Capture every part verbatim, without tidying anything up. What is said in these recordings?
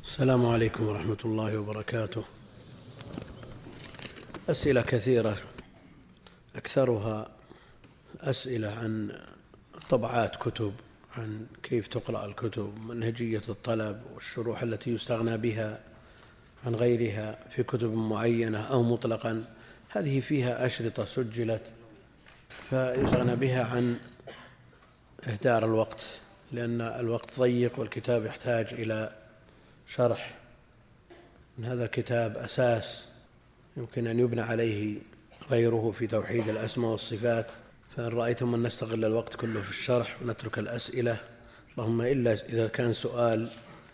السلام عليكم ورحمة الله وبركاته. أسئلة كثيرة أكثرها أسئلة عن طبعات كتب، عن كيف تقرأ الكتب، منهجية الطلب والشروح التي يستغنى بها عن غيرها في كتب معينة أو مطلقا. هذه فيها أشرطة سجلت فيستغنى بها عن إهدار الوقت، لأن الوقت ضيق والكتاب يحتاج إلى شرح. من هذا الكتاب أساس يمكن أن يبنى عليه غيره في توحيد الأسماء والصفات، فإن رأيتم أن نستغل الوقت كله في الشرح ونترك الأسئلة، اللهم إلا إذا كان سؤال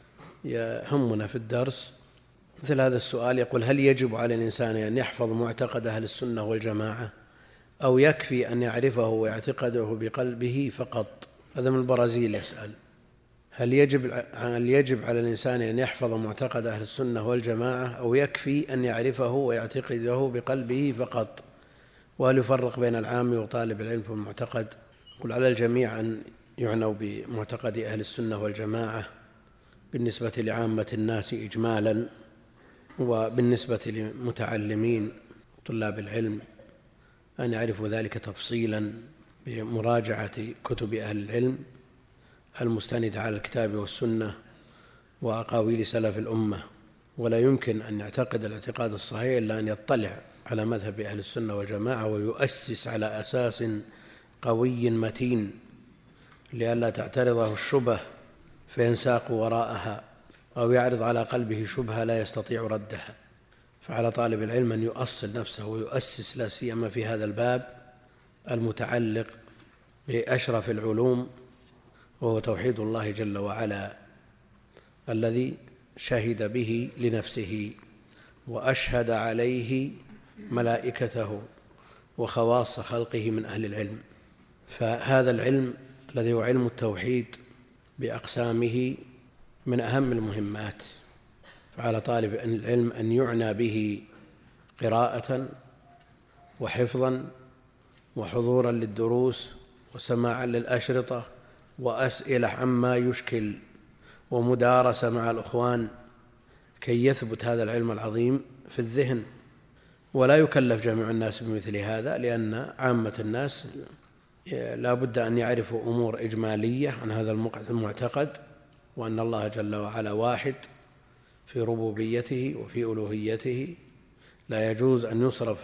يهمنا في الدرس. مثل هذا السؤال يقول: هل يجب على الإنسان أن يحفظ معتقد أهل السنة والجماعة أو يكفي أن يعرفه ويعتقده بقلبه فقط؟ هذا من البرازيل يسأل: هل يجب, هل يجب على الإنسان أن يحفظ معتقد أهل السنة والجماعة أو يكفي أن يعرفه ويعتقده بقلبه فقط؟ وهل يفرق بين العام وطالب العلم في المعتقد؟ قل على الجميع أن يعنوا بمعتقد أهل السنة والجماعة بالنسبة لعامة الناس إجمالا، وبالنسبة للمتعلمين طلاب العلم أن يعرفوا ذلك تفصيلا بمراجعة كتب أهل العلم المستند على الكتاب والسنة وأقاويل سلف الأمة. ولا يمكن أن يعتقد الاعتقاد الصحيح إلا أن يطلع على مذهب أهل السنة والجماعة ويؤسس على أساس قوي متين لئلا تعترضه الشبه فينساق وراءها، أو يعرض على قلبه شبهة لا يستطيع ردها. فعلى طالب العلم أن يؤصل نفسه ويؤسس لا سيما في هذا الباب المتعلق بأشرف العلوم، وهو توحيد الله جل وعلا الذي شهد به لنفسه وأشهد عليه ملائكته وخواص خلقه من أهل العلم. فهذا العلم الذي هو علم التوحيد بأقسامه من أهم المهمات، فعلى طالب العلم أن يعنى به قراءة وحفظا وحضورا للدروس وسماعا للأشرطة وأسئلة عما يشكل ومدارسة مع الأخوان كي يثبت هذا العلم العظيم في الذهن. ولا يكلف جميع الناس بمثل هذا، لأن عامة الناس لا بد أن يعرفوا أمور إجمالية عن هذا المعتقد، وأن الله جل وعلا واحد في ربوبيته وفي ألوهيته، لا يجوز أن يصرف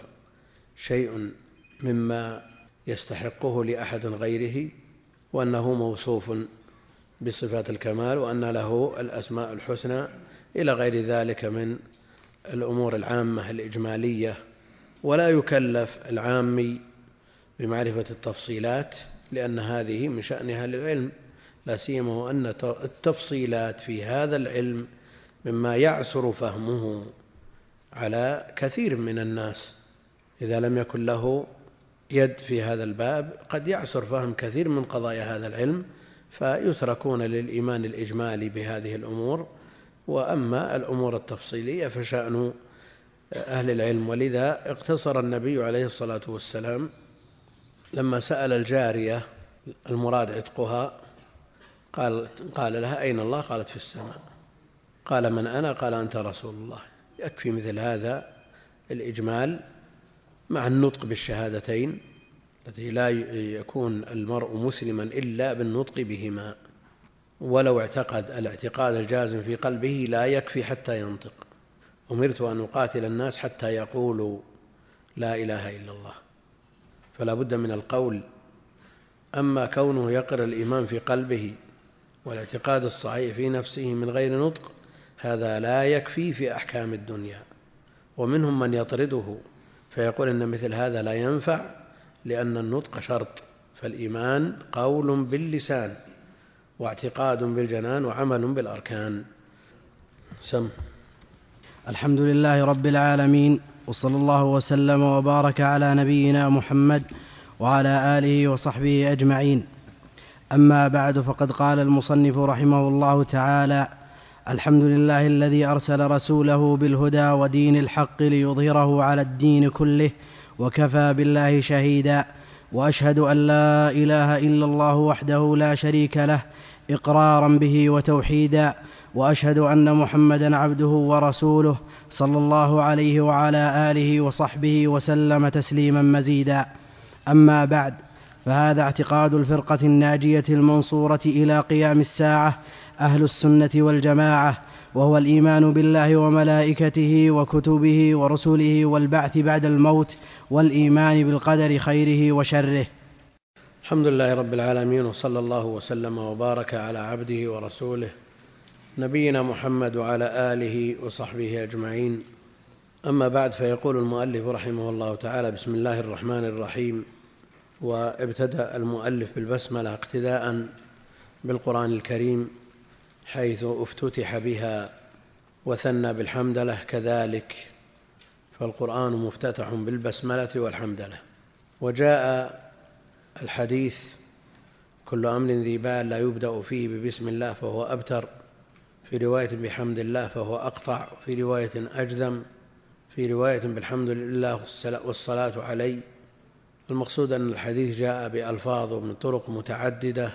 شيء مما يستحقه لأحد غيره، وأنه موصوف بصفات الكمال، وأن له الأسماء الحسنى إلى غير ذلك من الأمور العامة الإجمالية. ولا يكلف العامي بمعرفة التفصيلات، لأن هذه من شأنها للعلم، لا سيما وأن التفصيلات في هذا العلم مما يعسر فهمه على كثير من الناس. إذا لم يكن له يد في هذا الباب قد يعسر فهم كثير من قضايا هذا العلم، فيتركون للإيمان الإجمالي بهذه الأمور، وأما الأمور التفصيلية فشأن أهل العلم. ولذا اقتصر النبي عليه الصلاة والسلام لما سأل الجارية المراد عتقها قال, قال لها: أين الله؟ قالت: في السماء. قال: من أنا؟ قال: أنت رسول الله. يكفي مثل هذا الإجمال مع النطق بالشهادتين التي لا يكون المرء مسلما إلا بالنطق بهما. ولو اعتقد الاعتقاد الجازم في قلبه لا يكفي حتى ينطق. أمرت أن أقاتل الناس حتى يقولوا لا إله إلا الله، فلا بد من القول. أما كونه يقر الإيمان في قلبه والاعتقاد الصحيح في نفسه من غير نطق، هذا لا يكفي في أحكام الدنيا. ومنهم من يطرده فيقول إن مثل هذا لا ينفع لأن النطق شرط، فالإيمان قول باللسان واعتقاد بالجنان وعمل بالأركان. سم. الحمد لله رب العالمين، وصلى الله وسلم وبارك على نبينا محمد وعلى آله وصحبه أجمعين. أما بعد، فقد قال المصنف رحمه الله تعالى: الحمد لله الذي أرسل رسوله بالهدى ودين الحق ليظهره على الدين كله، وكفى بالله شهيدا. وأشهد أن لا إله إلا الله وحده لا شريك له إقرارا به وتوحيدا، وأشهد أن محمدا عبده ورسوله صلى الله عليه وعلى آله وصحبه وسلم تسليما مزيدا. أما بعد، فهذا اعتقاد الفرقة الناجية المنصورة إلى قيام الساعة أهل السنة والجماعة، وهو الإيمان بالله وملائكته وكتبه ورسله والبعث بعد الموت، والإيمان بالقدر خيره وشره. الحمد لله رب العالمين، وصلى الله وسلم وبارك على عبده ورسوله نبينا محمد وعلى آله وصحبه أجمعين. أما بعد، فيقول المؤلف رحمه الله تعالى: بسم الله الرحمن الرحيم. وابتدأ المؤلف بالبسملة اقتداء بالقرآن الكريم، حيث افتتح بها وثنى بالحمدلة كذلك، فالقرآن مفتتح بالبسملة والحمدلة. وجاء الحديث: كل أمر ذي بال لا يبدأ فيه ببسم الله فهو أبتر، في رواية بحمد الله فهو أقطع، في رواية أجزم، في رواية بالحمد لله والصلاة عليه. المقصود أن الحديث جاء بألفاظ من طرق متعددة،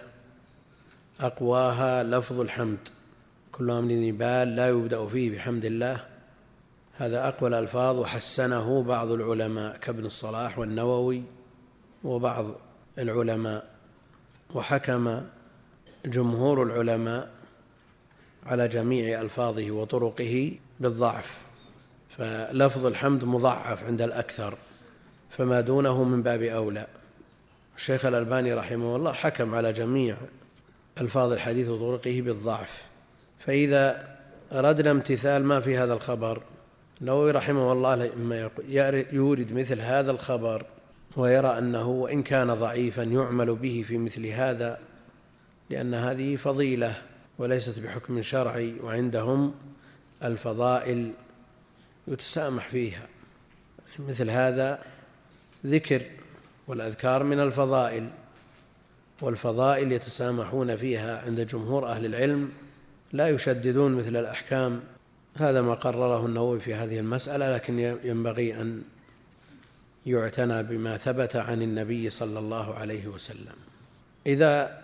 أقواها لفظ الحمد: كل أمر ذي بال لا يبدأ فيه بحمد الله. هذا أقوى الألفاظ، وحسنه بعض العلماء كابن الصلاح والنووي وبعض العلماء. وحكم جمهور العلماء على جميع ألفاظه وطرقه بالضعف، فلفظ الحمد مضعف عند الأكثر، فما دونه من باب أولى. الشيخ الألباني رحمه الله حكم على جميع ألفاظ الحديث وطرقه بالضعف. فإذا أردنا امتثال ما في هذا الخبر، النووي رحمه الله لما يورد مثل هذا الخبر ويرى أنه وإن كان ضعيفا يعمل به في مثل هذا، لأن هذه فضيلة وليست بحكم شرعي، وعندهم الفضائل يتسامح فيها. مثل هذا ذكر، والأذكار من الفضائل، والفضائل يتسامحون فيها عند جمهور أهل العلم، لا يشددون مثل الأحكام. هذا ما قرره النووي في هذه المسألة، لكن ينبغي أن يعتنى بما ثبت عن النبي صلى الله عليه وسلم. إذا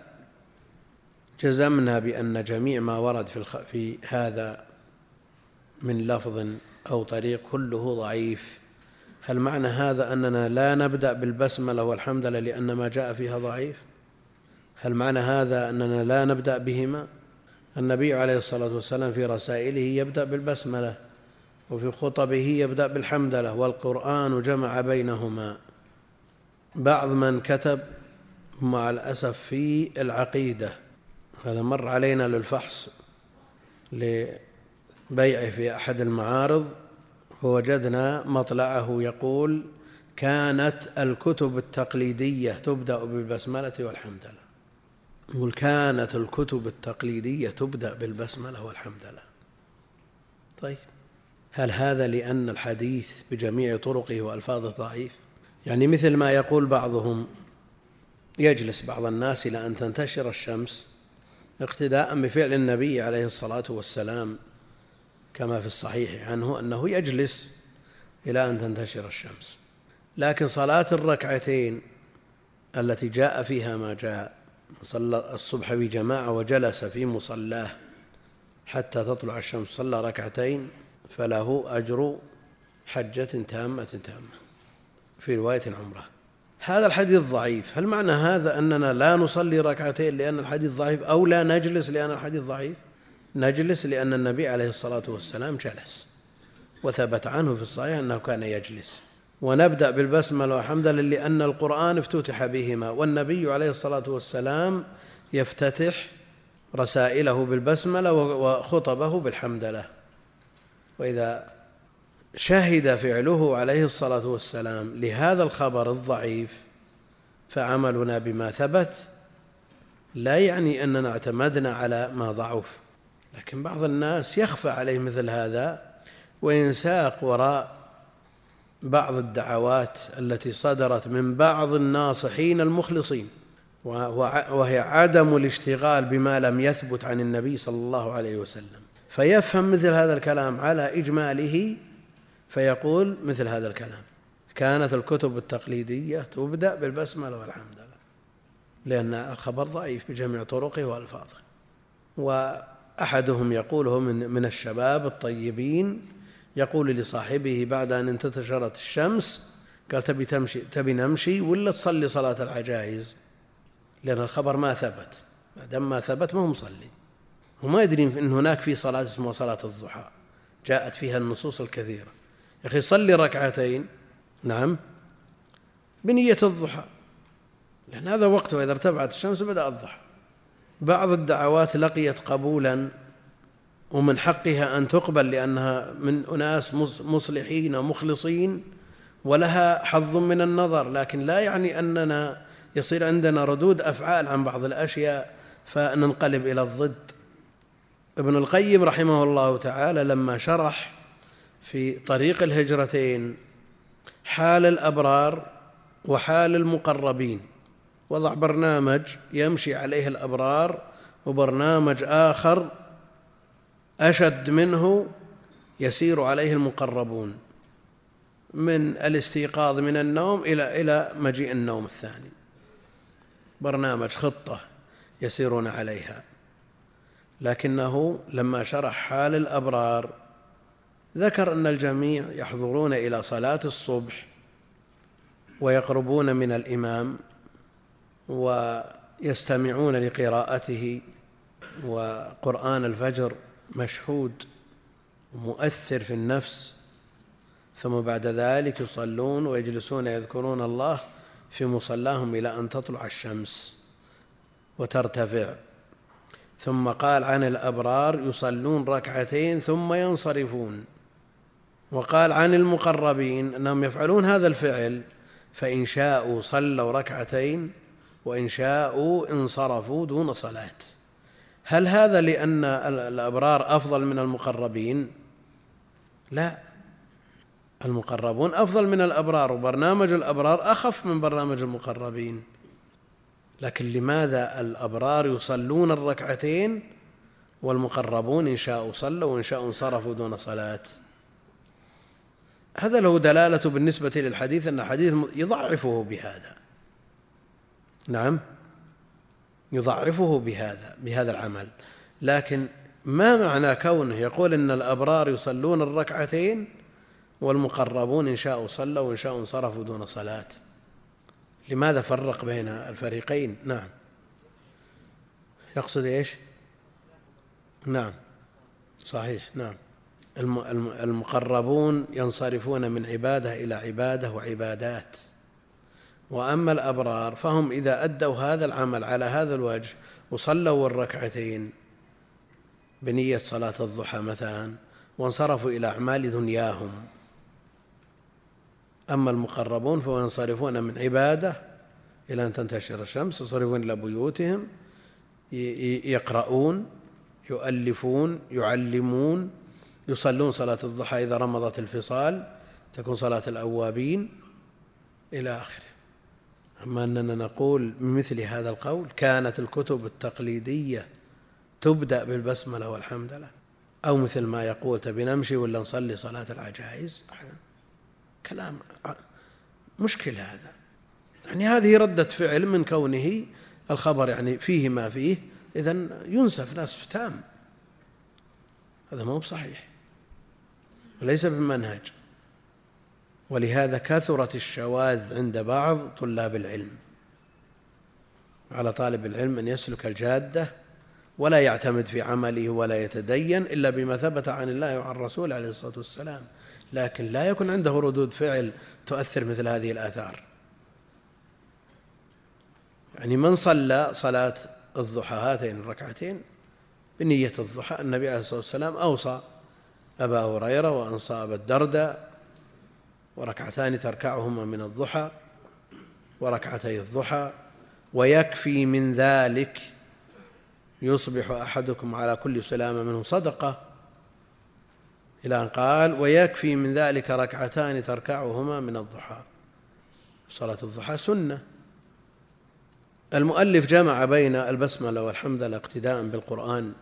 جزمنا بأن جميع ما ورد في هذا من لفظ أو طريق كله ضعيف، هل معنى هذا أننا لا نبدأ بالبسملة والحمدلله لأن ما جاء فيها ضعيف؟ هل معنى هذا أننا لا نبدأ بهما؟ النبي عليه الصلاة والسلام في رسائله يبدأ بالبسملة، وفي خطبه يبدأ بالحمدلله، والقرآن جمع بينهما. بعض من كتب مع الأسف في العقيدة، هذا مر علينا للفحص لبيعه في أحد المعارض، فوجدنا مطلعه يقول: كانت الكتب التقليدية تبدأ بالبسملة والحمدلله. يقول: كانت الكتب التقليدية تبدأ بالبسملة والحمدلله. طيب، هل هذا لأن الحديث بجميع طرقه وألفاظه ضعيف؟ يعني مثل ما يقول بعضهم: يجلس بعض الناس إلى أن تنتشر الشمس اقتداء بفعل النبي عليه الصلاة والسلام، كما في الصحيح عنه أنه يجلس إلى أن تنتشر الشمس. لكن صلاة الركعتين التي جاء فيها ما جاء، صلى الصبح بجماعة وجلس في مصلاه حتى تطلع الشمس، صلى ركعتين، فله أجر حجة تامة تامة، في رواية عمره. هذا الحديث ضعيف. هل معنى هذا أننا لا نصلي ركعتين لأن الحديث ضعيف، أو لا نجلس لأن الحديث ضعيف؟ نجلس لأن النبي عليه الصلاة والسلام جلس، وثبت عنه في الصحيح أنه كان يجلس. ونبدأ بالبسملة والحمدلله لأن القرآن افتتح بهما، والنبي عليه الصلاة والسلام يفتتح رسائله بالبسملة وخطبه بالحمدلله. وإذا شهد فعله عليه الصلاة والسلام لهذا الخبر الضعيف، فعملنا بما ثبت لا يعني أننا اعتمدنا على ما ضعف. لكن بعض الناس يخفى عليه مثل هذا، وينساق وراء بعض الدعوات التي صدرت من بعض الناصحين المخلصين، وهي عدم الاشتغال بما لم يثبت عن النبي صلى الله عليه وسلم، فيفهم مثل هذا الكلام على إجماله، فيقول مثل هذا الكلام: كانت الكتب التقليدية تبدأ بالبسملة والحمدلله، لأن الخبر ضعيف بجميع طرقه وألفاظه. وأحدهم يقوله من, من الشباب الطيبين يقول لصاحبه بعد أن انتشرت الشمس، قال تبي, تمشي تبي نمشي ولا تصلي صلاة العجائز؟ لأن الخبر ما ثبت، ما دام ما ثبت ما هو مصلي، وما يدري أن هناك في صلاة اسمها صلاة الضحى جاءت فيها النصوص الكثيرة. يا أخي صلي ركعتين نعم بنية الضحى، لأن هذا وقته إذا ارتفعت الشمس بدأ الضحى. بعض الدعوات لقيت قبولا ومن حقها أن تقبل لأنها من أناس مصلحين مخلصين ولها حظ من النظر، لكن لا يعني أننا يصير عندنا ردود أفعال عن بعض الأشياء فننقلب إلى الضد. ابن القيم رحمه الله تعالى لما شرح في طريق الهجرتين حال الأبرار وحال المقربين وضع برنامج يمشي عليه الأبرار وبرنامج آخر أشد منه يسير عليه المقربون، من الاستيقاظ من النوم إلى إلى مجيء النوم الثاني، برنامج خطة يسيرون عليها. لكنه لما شرح حال الأبرار ذكر أن الجميع يحضرون إلى صلاة الصبح ويقربون من الإمام ويستمعون لقراءته، وقرآن الفجر مشهود ومؤثر في النفس، ثم بعد ذلك يصلون ويجلسون يذكرون الله في مصلاهم إلى أن تطلع الشمس وترتفع. ثم قال عن الأبرار يصلون ركعتين ثم ينصرفون، وقال عن المقربين أنهم يفعلون هذا الفعل فإن شاءوا صلوا ركعتين وإن شاءوا انصرفوا دون صلاة. هل هذا لأن الأبرار أفضل من المقربين؟ لا، المقربون أفضل من الأبرار، وبرنامج الأبرار أخف من برنامج المقربين. لكن لماذا الأبرار يصلون الركعتين والمقربون إن شاءوا صلوا وإن شاءوا انصرفوا دون صلاة؟ هذا له دلالة بالنسبة للحديث أن الحديث يضعفه بهذا، نعم يضعفه بهذا بهذا العمل. لكن ما معنى كونه يقول أن الأبرار يصلون الركعتين والمقربون إن شاءوا صلوا وإن شاءوا انصرفوا دون صلاة؟ لماذا فرق بين الفريقين؟ نعم يقصد إيش؟ نعم صحيح، نعم المقربون ينصرفون من عبادة إلى عبادة وعبادات، وأما الأبرار فهم إذا أدوا هذا العمل على هذا الوجه وصلوا الركعتين بنية صلاة الضحى مثلا وانصرفوا إلى أعمال دنياهم. أما المقربون فينصرفون من عبادة إلى أن تنتشر الشمس، ينصرفون إلى بيوتهم يقرؤون يؤلفون يعلمون يصلون صلاة الضحى إذا رمضت الفصال تكون صلاة الأوابين إلى آخره. أما أننا نقول بمثل هذا القول كانت الكتب التقليدية تبدأ بالبسملة والحمد لله، أو مثل ما يقول تبي نمشي ولا نصلي صلاة العجائز، كلام مشكل هذا. يعني هذه ردة فعل من كونه الخبر يعني فيه ما فيه، إذن ينسف نسف تام، هذا ما هو بصحيح وليس بالمنهج. ولهذا كثرت الشواذ عند بعض طلاب العلم. على طالب العلم أن يسلك الجادة ولا يعتمد في عمله ولا يتدين إلا بما ثبت عن الله وعن الرسول عليه الصلاة والسلام، لكن لا يكون عنده ردود فعل تؤثر مثل هذه الآثار. يعني من صلى صلاة الضحى هاتين الركعتين بنية الضحى، النبي عليه الصلاة والسلام أوصى أبا هريرة وأنصى أبا الدرداء وركعتان تركعهما من الضحى وركعتي الضحى، ويكفي من ذلك يصبح أحدكم على كل سلامة منه صدقة، إلى أن قال ويكفي من ذلك ركعتان تركعهما من الضحى. صلاة الضحى سنة. المؤلف جمع بين البسملة والحمد لله اقتداء بالقرآن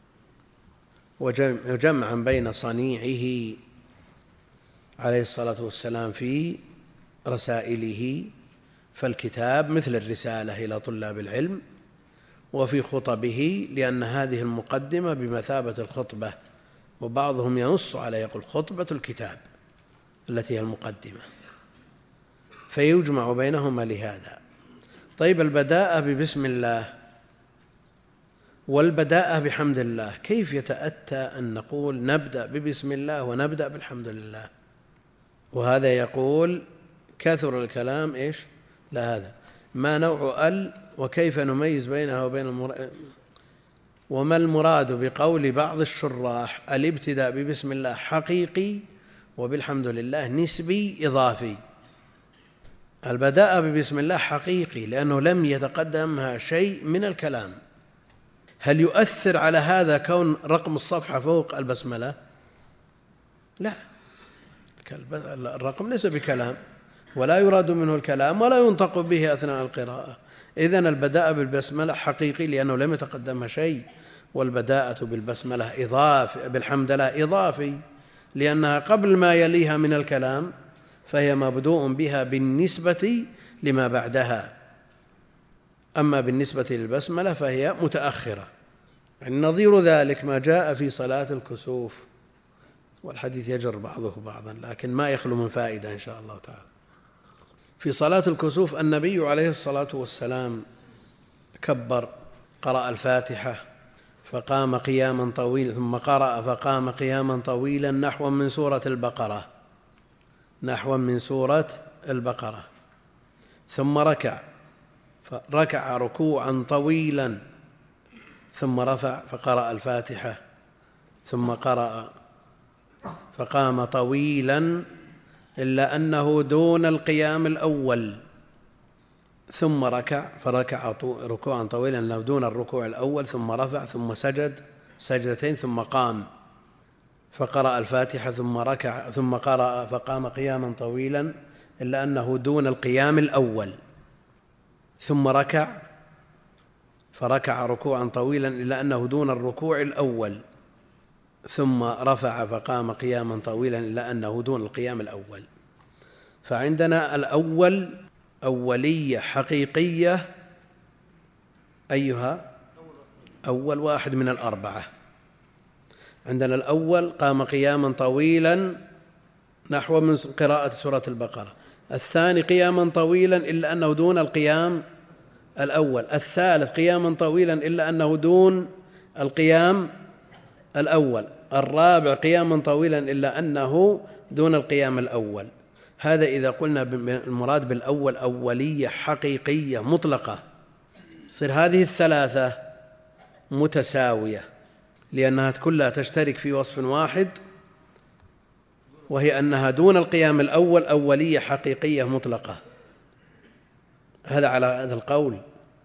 وجمعا بين صنيعه عليه الصلاة والسلام في رسائله، فالكتاب مثل الرسالة إلى طلاب العلم، وفي خطبه، لأن هذه المقدمة بمثابة الخطبة، وبعضهم ينص على يقول خطبة الكتاب التي هي المقدمة، فيجمع بينهما لهذا. طيب البداءة ببسم الله والبداءة بحمد الله، كيف يتأتى أن نقول نبدأ ببسم الله ونبدأ بالحمد لله؟ وهذا يقول كثر الكلام إيش لا هذا ما نوع ال وكيف نميز بينها وبين المراد، وما المراد بقول بعض الشراح الابتداء ببسم الله حقيقي وبالحمد لله نسبي إضافي. البداء ببسم الله حقيقي لأنه لم يتقدمها شيء من الكلام. هل يؤثر على هذا كون رقم الصفحة فوق البسملة؟ لا، الرقم ليس بكلام ولا يراد منه الكلام ولا ينطق به أثناء القراءة. إذن البداء بالبسملة حقيقي لأنه لم يتقدمها شيء، والبداءة بالبسملة إضافي بالحمد لله إضافي لأنها قبل ما يليها من الكلام، فهي مبدوء بها بالنسبة لما بعدها. أما بالنسبة للبسملة فهي متأخرة. يعني نظير ذلك ما جاء في صلاة الكسوف، والحديث يجر بعضه بعضا لكن ما يخلو من فائدة إن شاء الله تعالى. في صلاة الكسوف النبي عليه الصلاة والسلام كبر، قرأ الفاتحة فقام قياما طويلا، ثم قرأ فقام قياما طويلا نحو من سورة البقرة نحو من سورة البقرة ثم ركع فركع ركوعا طويلا، ثم رفع فقرأ الفاتحة، ثم قرأ فقام طويلا إلا أنه دون القيام الأول، ثم ركع فركع ركوعا طويلا إنه دون الركوع الأول، ثم رفع ثم سجد سجدتين ثم قام فقرأ الفاتحة، ثم ركع ثم قرأ فقام قياما طويلا إلا أنه دون القيام الأول، ثم ركع فركع ركوعا طويلا إلا أنه دون الركوع الأول، ثم رفع فقام قياما طويلا إلا أنه دون القيام الأول. فعندنا الأول أولية حقيقية، أيها أول واحد من الأربعة. عندنا الأول قام قياما طويلا نحو من قراءة سورة البقرة، الثاني قياما طويلا إلا أنه دون القيام الأول، الثالث قياما طويلا إلا أنه دون القيام الأول، الرابع قياما طويلا إلا أنه دون القيام الأول. هذا إذا قلنا المراد بالأول أولية حقيقية مطلقة، صير هذه الثلاثة متساوية لأنها كلها تشترك في وصف واحد، وهي أنها دون القيام الأول أولية حقيقية مطلقة. هذا على هذا القول،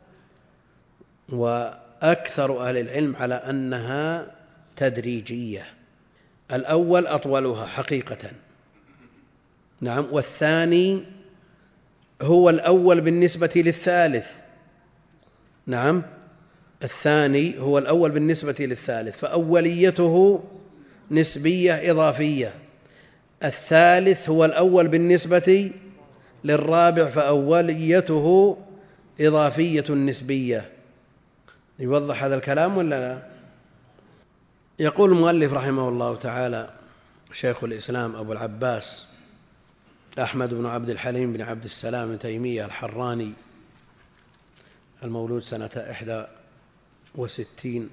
وأكثر أهل العلم على أنها تدريجية. الأول أطولها حقيقة، نعم، والثاني هو الأول بالنسبة للثالث، نعم، الثاني هو الأول بالنسبة للثالث فأوليته نسبية إضافية، الثالث هو الأول بالنسبة للرابع فأوليته إضافية نسبية. يوضح هذا الكلام ولا لا؟ يقول المؤلف رحمه الله تعالى شيخ الإسلام أبو العباس أحمد بن عبد الحليم بن عبد السلام بن تيمية الحراني، المولود سنة إحدى وستين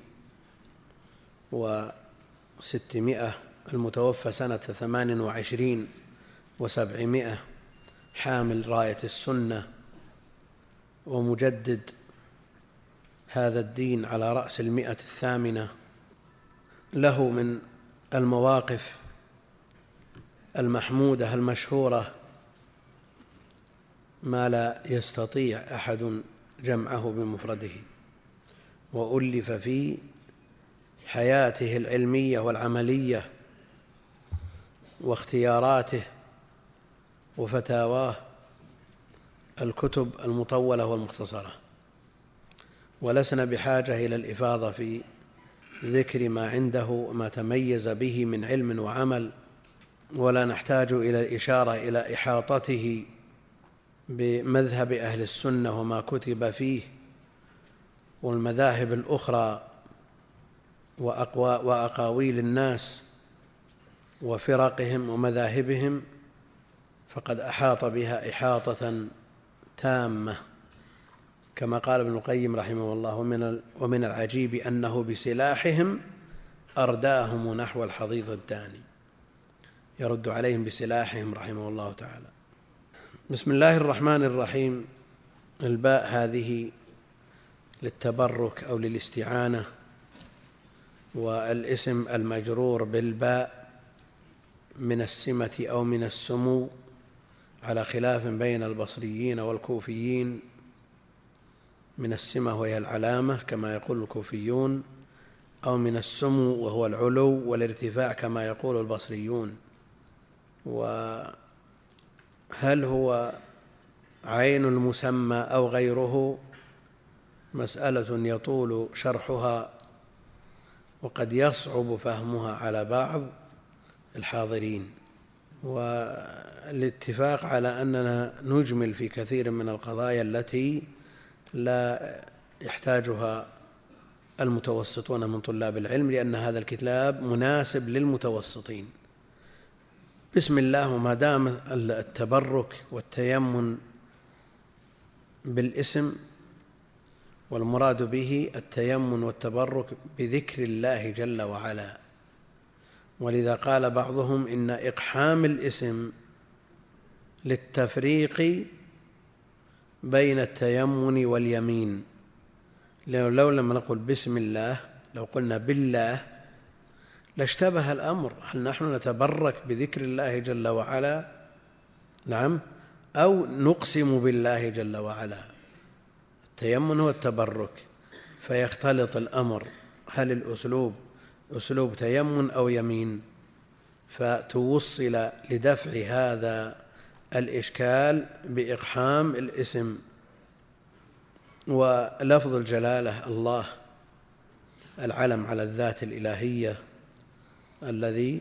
وستمائة، المتوفى سنة ثمان وعشرين وسبعمائة، حامل راية السنة ومجدد هذا الدين على رأس المئة الثامنة. له من المواقف المحمودة المشهورة ما لا يستطيع أحد جمعه بمفرده، وألف في حياته العلمية والعملية واختياراته وفتاواه الكتب المطولة والمختصرة، ولسنا بحاجة إلى الإفاضة في ذكر ما عنده وما تميز به من علم وعمل، ولا نحتاج إلى الإشارة إلى إحاطته بمذهب أهل السنة وما كتب فيه والمذاهب الأخرى وأقاويل الناس وفرقهم ومذاهبهم فقد أحاط بها إحاطة تامة، كما قال ابن القيم رحمه الله: ومن العجيب أنه بسلاحهم أرداهم نحو الحضيض الداني. يرد عليهم بسلاحهم رحمه الله تعالى. بسم الله الرحمن الرحيم. الباء هذه للتبرك أو للاستعانة، والاسم المجرور بالباء من السمة أو من السمو، على خلاف بين البصريين والكوفيين. من السمة وهي العلامة كما يقول الكوفيون، أو من السمو وهو العلو والارتفاع كما يقول البصريون. وهل هو عين المسمى أو غيره مسألة يطول شرحها، وقد يصعب فهمها على بعض الحاضرين، والاتفاق على أننا نجمل في كثير من القضايا التي لا يحتاجها المتوسطون من طلاب العلم، لأن هذا الكتاب مناسب للمتوسطين. بسم الله، وما دام التبرك والتيمن بالاسم، والمراد به التيمن والتبرك بذكر الله جل وعلا. ولذا قال بعضهم إن إقحام الاسم للتفريق بين التيمن واليمين، لو لم نقل بسم الله، لو قلنا بالله لاشتبه الأمر. هل نحن نتبرك بذكر الله جل وعلا؟ نعم، أو نقسم بالله جل وعلا؟ التيمن هو التبرك، فيختلط الأمر. هل الأسلوب أسلوب تيمن أو يمين؟ فتوصل لدفع هذا الإشكال بإقحام الاسم. ولفظ الجلالة الله، العلم على الذات الإلهية الذي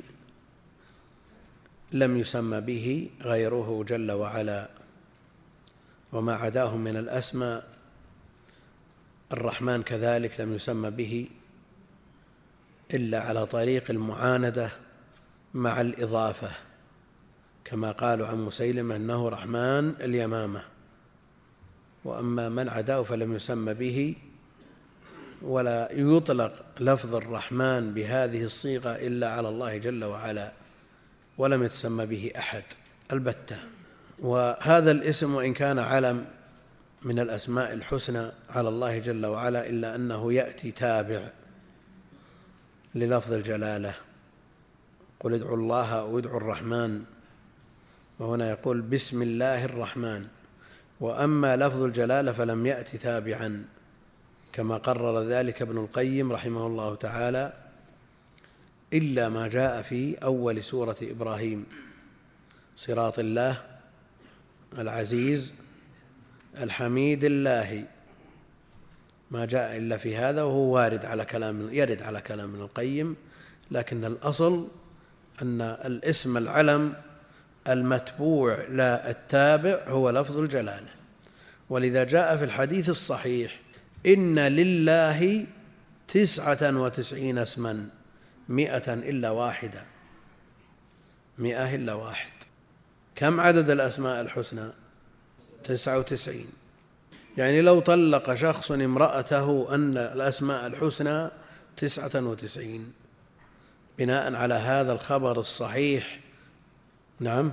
لم يسمى به غيره جل وعلا، وما عداه من الأسماء. الرحمن كذلك لم يسمى به إلا على طريق المعاندة مع الإضافة، كما قالوا عن مسيلمة أنه رحمن اليمامة. وأما من عداه فلم يسمى به، ولا يطلق لفظ الرحمن بهذه الصيغة إلا على الله جل وعلا، ولم يتسمى به أحد البتة. وهذا الاسم وإن كان علم من الأسماء الحسنى على الله جل وعلا، إلا أنه يأتي تابع للفظ الجلالة: قل ادعوا الله أو ادعوا الرحمن، وهنا يقول بسم الله الرحمن. وأما لفظ الجلالة فلم يأتي تابعا، كما قرر ذلك ابن القيم رحمه الله تعالى، إلا ما جاء في أول سورة إبراهيم: صراط الله العزيز الحميد الله. ما جاء إلا في هذا، وهو وارد على كلام يرد على كلام ابن القيم، لكن الأصل أن الاسم العلم المتبوع لا التابع هو لفظ الجلالة. ولذا جاء في الحديث الصحيح: إن لله تسعة وتسعين اسما مئة إلا واحدة. مئة إلا واحد. كم عدد الأسماء الحسنى؟ تسعة وتسعين. يعني لو طلق شخص امرأته أن الأسماء الحسنى تسعة وتسعين بناء على هذا الخبر الصحيح. نعم،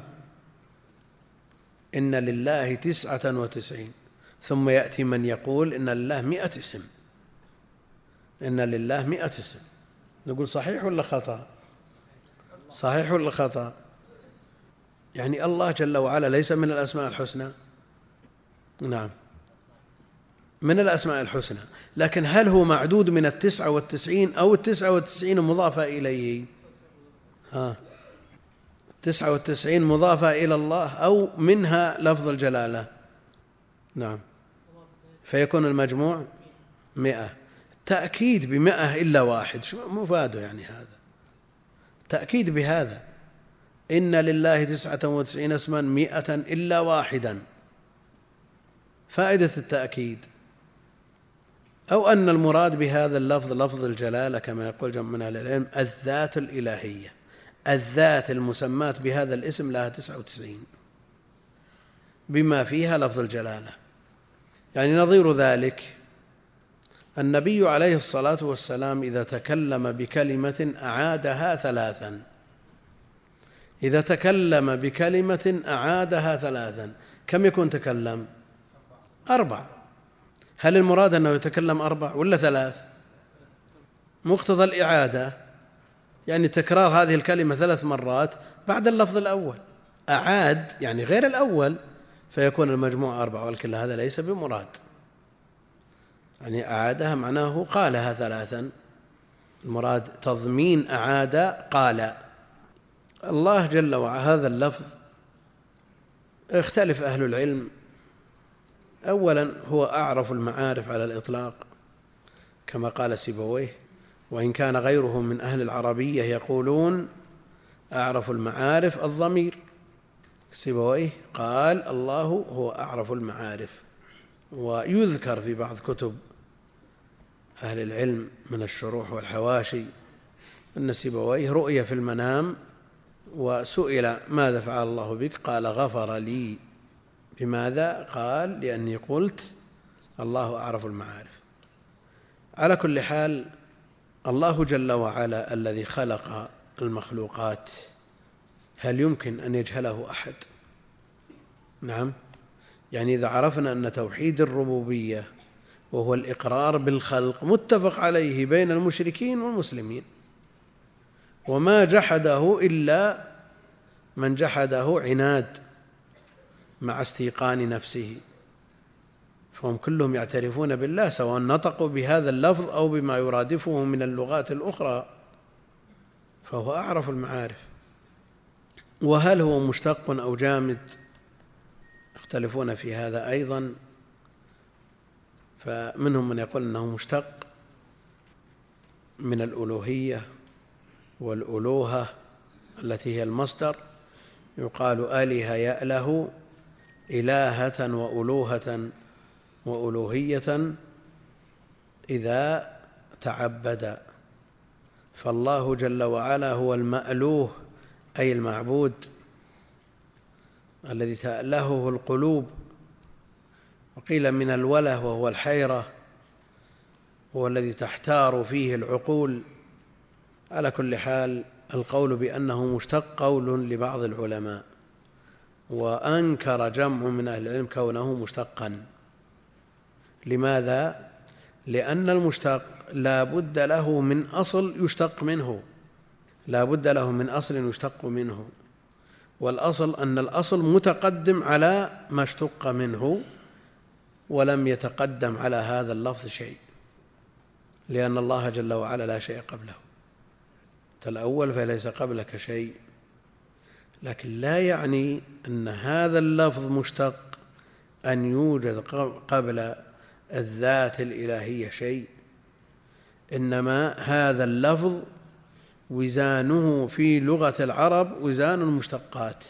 إن لله تسعة وتسعين، ثم يأتي من يقول إن لله مئة اسم، إن لله مئة اسم، نقول صحيح ولا خطأ؟ صحيح ولا خطأ؟ يعني الله جل وعلا ليس من الأسماء الحسنى؟ نعم، من الأسماء الحسنى، لكن هل هو معدود من التسعة والتسعين أو التسعة والتسعين مضافة إليه؟ ها، تسعة والتسعين مضافة إلى الله أو منها لفظ الجلالة؟ نعم، فيكون المجموع مئة. تأكيد بمئة إلا واحد، شو مفاده يعني هذا؟ تأكيد بهذا: إن لله تسعة وتسعين اسما مئة إلا واحدا. فائدة التأكيد أو أن المراد بهذا اللفظ لفظ الجلالة كما يقول جمع من أهل العلم الذات الإلهية، الذات المسماة بهذا الاسم لها تسعة وتسعين بما فيها لفظ الجلالة. يعني نظير ذلك النبي عليه الصلاة والسلام إذا تكلم بكلمة أعادها ثلاثا، إذا تكلم بكلمة أعادها ثلاثا كم يكون تكلم؟ أربع. هل المراد أنه يتكلم أربع ولا ثلاث؟ مقتضى الإعادة يعني تكرار هذه الكلمة ثلاث مرات بعد اللفظ الأول، أعاد يعني غير الأول، فيكون المجموع أربع، ولكن هذا ليس بمراد. يعني أعادها معناه قالها ثلاثا، المراد تضمين أعاد قال. الله جل وعلا هذا اللفظ اختلف أهل العلم. أولا هو أعرف المعارف على الإطلاق كما قال سيبويه، وإن كان غيرهم من أهل العربية يقولون أعرف المعارف الضمير. سيبويه قال الله هو أعرف المعارف. ويذكر في بعض كتب أهل العلم من الشروح والحواشي أن سيبويه رؤية في المنام وسئل ماذا فعل الله بك؟ قال غفر لي. بماذا؟ قال لأني قلت الله أعرف المعارف. على كل حال الله جل وعلا الذي خلق المخلوقات هل يمكن أن يجهله أحد؟ نعم. يعني إذا عرفنا أن توحيد الربوبية وهو الإقرار بالخلق متفق عليه بين المشركين والمسلمين، وما جحده إلا من جحده عناد مع استيقان نفسه، فهم كلهم يعترفون بالله سواء نطقوا بهذا اللفظ أو بما يرادفه من اللغات الأخرى، فهو أعرف المعارف. وهل هو مشتق أو جامد؟ يختلفون في هذا أيضا، فمنهم من يقول أنه مشتق من الألوهية والألوهة التي هي المصدر، يقال آله يأله إلهة وألوهة وألوهية إذا تعبد. فالله جل وعلا هو المألوه أي المعبود الذي تألهه القلوب، وقيل من الوله وهو الحيرة، هو الذي تحتار فيه العقول. على كل حال القول بأنه مشتق قول لبعض العلماء، وأنكر جمع من أهل العلم كونه مشتقا. لماذا؟ لأن المشتق لا بد له من أصل يشتق منه، لا بد له من أصل يشتق منه، والأصل أن الأصل متقدم على ما اشتق منه، ولم يتقدم على هذا اللفظ شيء، لأن الله جل وعلا لا شيء قبله، الأول فليس قبلك شيء. لكن لا يعني أن هذا اللفظ مشتق أن يوجد قبل الذات الإلهية شيء، إنما هذا اللفظ وزانه في لغة العرب وزان المشتقات.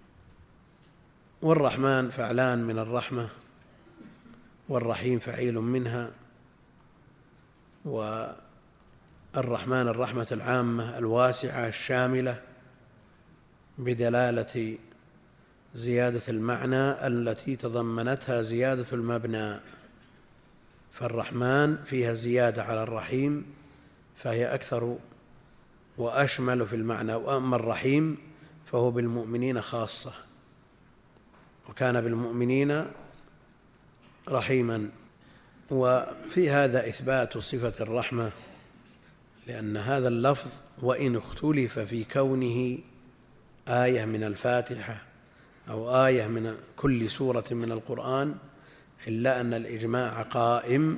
والرحمن فعلان من الرحمة، والرحيم فعيل منها، والرحمن الرحمة العامة الواسعة الشاملة بدلالة زيادة المعنى التي تضمنتها زيادة المبنى، فالرحمن فيها زيادة على الرحيم فهي أكثر وأشمل في المعنى، وأما الرحيم فهو بالمؤمنين خاصة، وكان بالمؤمنين رحيما. وفي هذا إثبات صفة الرحمة، لأن هذا اللفظ وإن اختلف في كونه آية من الفاتحة أو آية من كل سورة من القرآن، إلا أن الإجماع قائم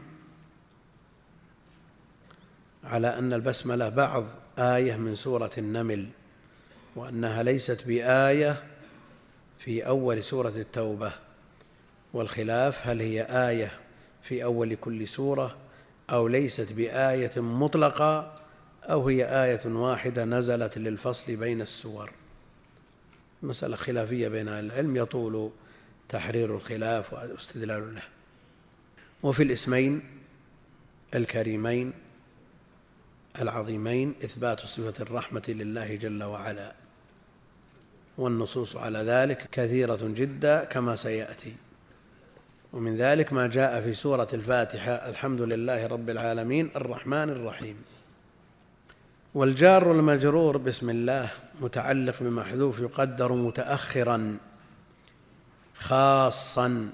على أن البسملة بعض آية من سورة النمل، وأنها ليست بآية في أول سورة التوبة، والخلاف هل هي آية في أول كل سورة أو ليست بآية مطلقة أو هي آية واحدة نزلت للفصل بين السور. مسألة خلافية بين أهل العلم يطول تحرير الخلاف واستدلال له. وفي الاسمين الكريمين العظيمين إثبات صفة الرحمة لله جل وعلا، والنصوص على ذلك كثيرة جدا كما سيأتي. ومن ذلك ما جاء في سورة الفاتحة: الحمد لله رب العالمين الرحمن الرحيم. والجار المجرور بسم الله متعلق بمحذوف يقدر متأخرا خاصا،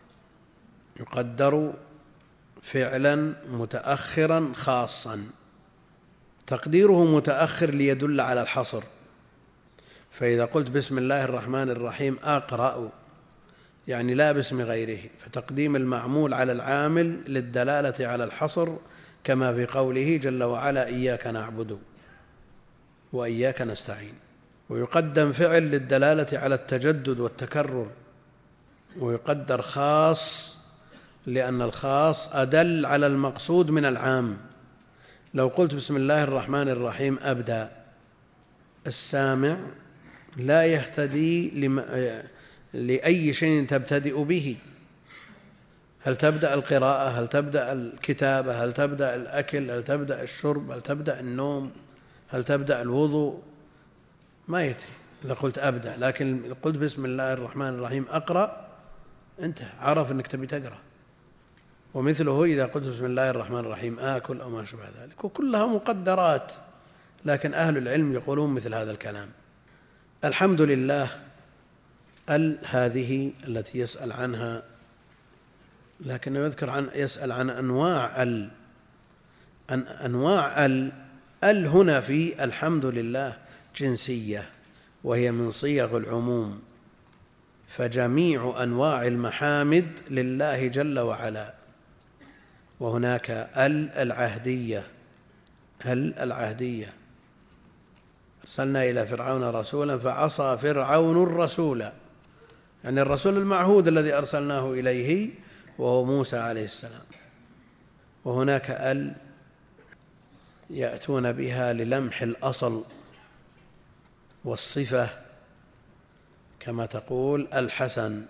يقدر فعلا متأخرا خاصا، تقديره متأخر ليدل على الحصر. فإذا قلت بسم الله الرحمن الرحيم أقرأ، يعني لا باسم غيره، فتقديم المعمول على العامل للدلالة على الحصر، كما في قوله جل وعلا: إياك نعبد وإياك نستعين. ويقدم فعل للدلالة على التجدد والتكرر، ويقدر خاص لأن الخاص أدل على المقصود من العام. لو قلت بسم الله الرحمن الرحيم أبدأ، السامع لا يهتدي لأي شيء تبتدئ به. هل تبدأ القراءة؟ هل تبدأ الكتابة؟ هل تبدأ الأكل؟ هل تبدأ الشرب؟ هل تبدأ النوم؟ هل تبدأ الوضوء؟ ما يدري إذا قلت أبدأ. لكن قلت بسم الله الرحمن الرحيم أقرأ، أنت عرف أنك تبي تقرأ. ومثله إذا قلت بسم الله الرحمن الرحيم آكل أو ما شابه ذلك، وكلها مقدرات، لكن أهل العلم يقولون مثل هذا الكلام. الحمد لله ال هذه التي يسأل عنها، لكنه يذكر عن يسأل عن أنواع ال أن أنواع ال ال هنا في الحمد لله جنسية، وهي من صيغ العموم، فجميع أنواع المحامد لله جل وعلا. وهناك ال العهدية، ال العهدية: أرسلنا إلى فرعون رسولا فعصى فرعون الرسول، يعني الرسول المعهود الذي أرسلناه إليه وهو موسى عليه السلام. وهناك ال يأتون بها للمح الأصل والصفة، كما تقول الحسن،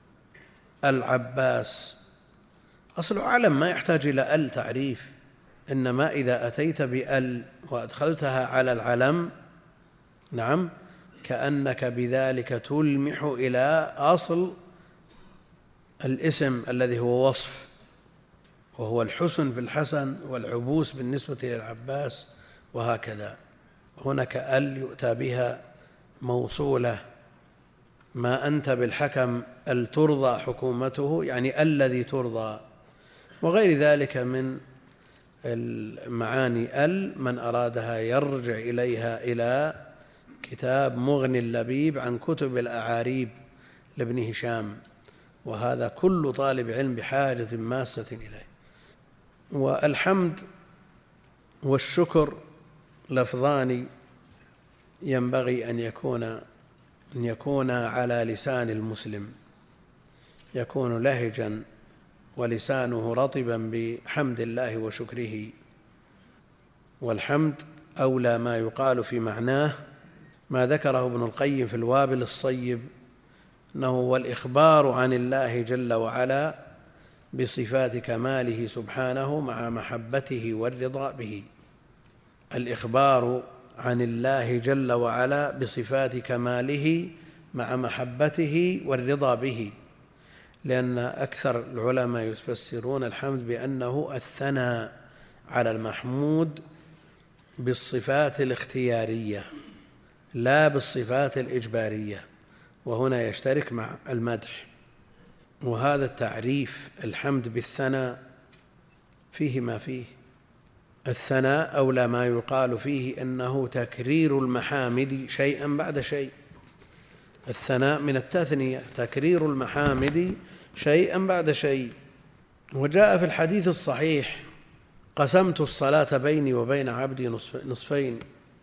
العباس. أصل علم ما يحتاج إلى ال تعريف، إنما إذا أتيت بال وأدخلتها على العلم، نعم، كأنك بذلك تلمح إلى أصل الاسم الذي هو وصف، وهو الحسن في الحسن والعبوس بالنسبة للعباس، وهكذا. هناك ال يؤتى بها موصولة: ما أنت بالحكم ال ترضى حكومته، يعني الذي ترضى، وغير ذلك من المعاني. ال من أرادها يرجع إليها إلى كتاب مغني اللبيب عن كتب الأعاريب لابن هشام، وهذا كل طالب علم بحاجة ماسة إليه. والحمد والشكر لفظان ينبغي أن يكون أن يكون على لسان المسلم، يكون لهجا ولسانه رطبا بحمد الله وشكره. والحمد أولى ما يقال في معناه ما ذكره ابن القيم في الوابل الصيب، أنه هو الإخبار عن الله جل وعلا بصفات كماله سبحانه مع محبته والرضا به. الإخبار عن الله جل وعلا بصفات كماله مع محبته والرضا به، لأن أكثر العلماء يفسرون الحمد بأنه الثناء على المحمود بالصفات الاختيارية لا بالصفات الإجبارية، وهنا يشترك مع المدح. وهذا التعريف الحمد بالثناء فيه ما فيه. الثناء أولى ما يقال فيه أنه تكرير المحامد شيئا بعد شيء. الثناء من التثنية، تكرير المحامد شيئا بعد شيء. وجاء في الحديث الصحيح: قسمت الصلاة بيني وبين عبدي نصفين،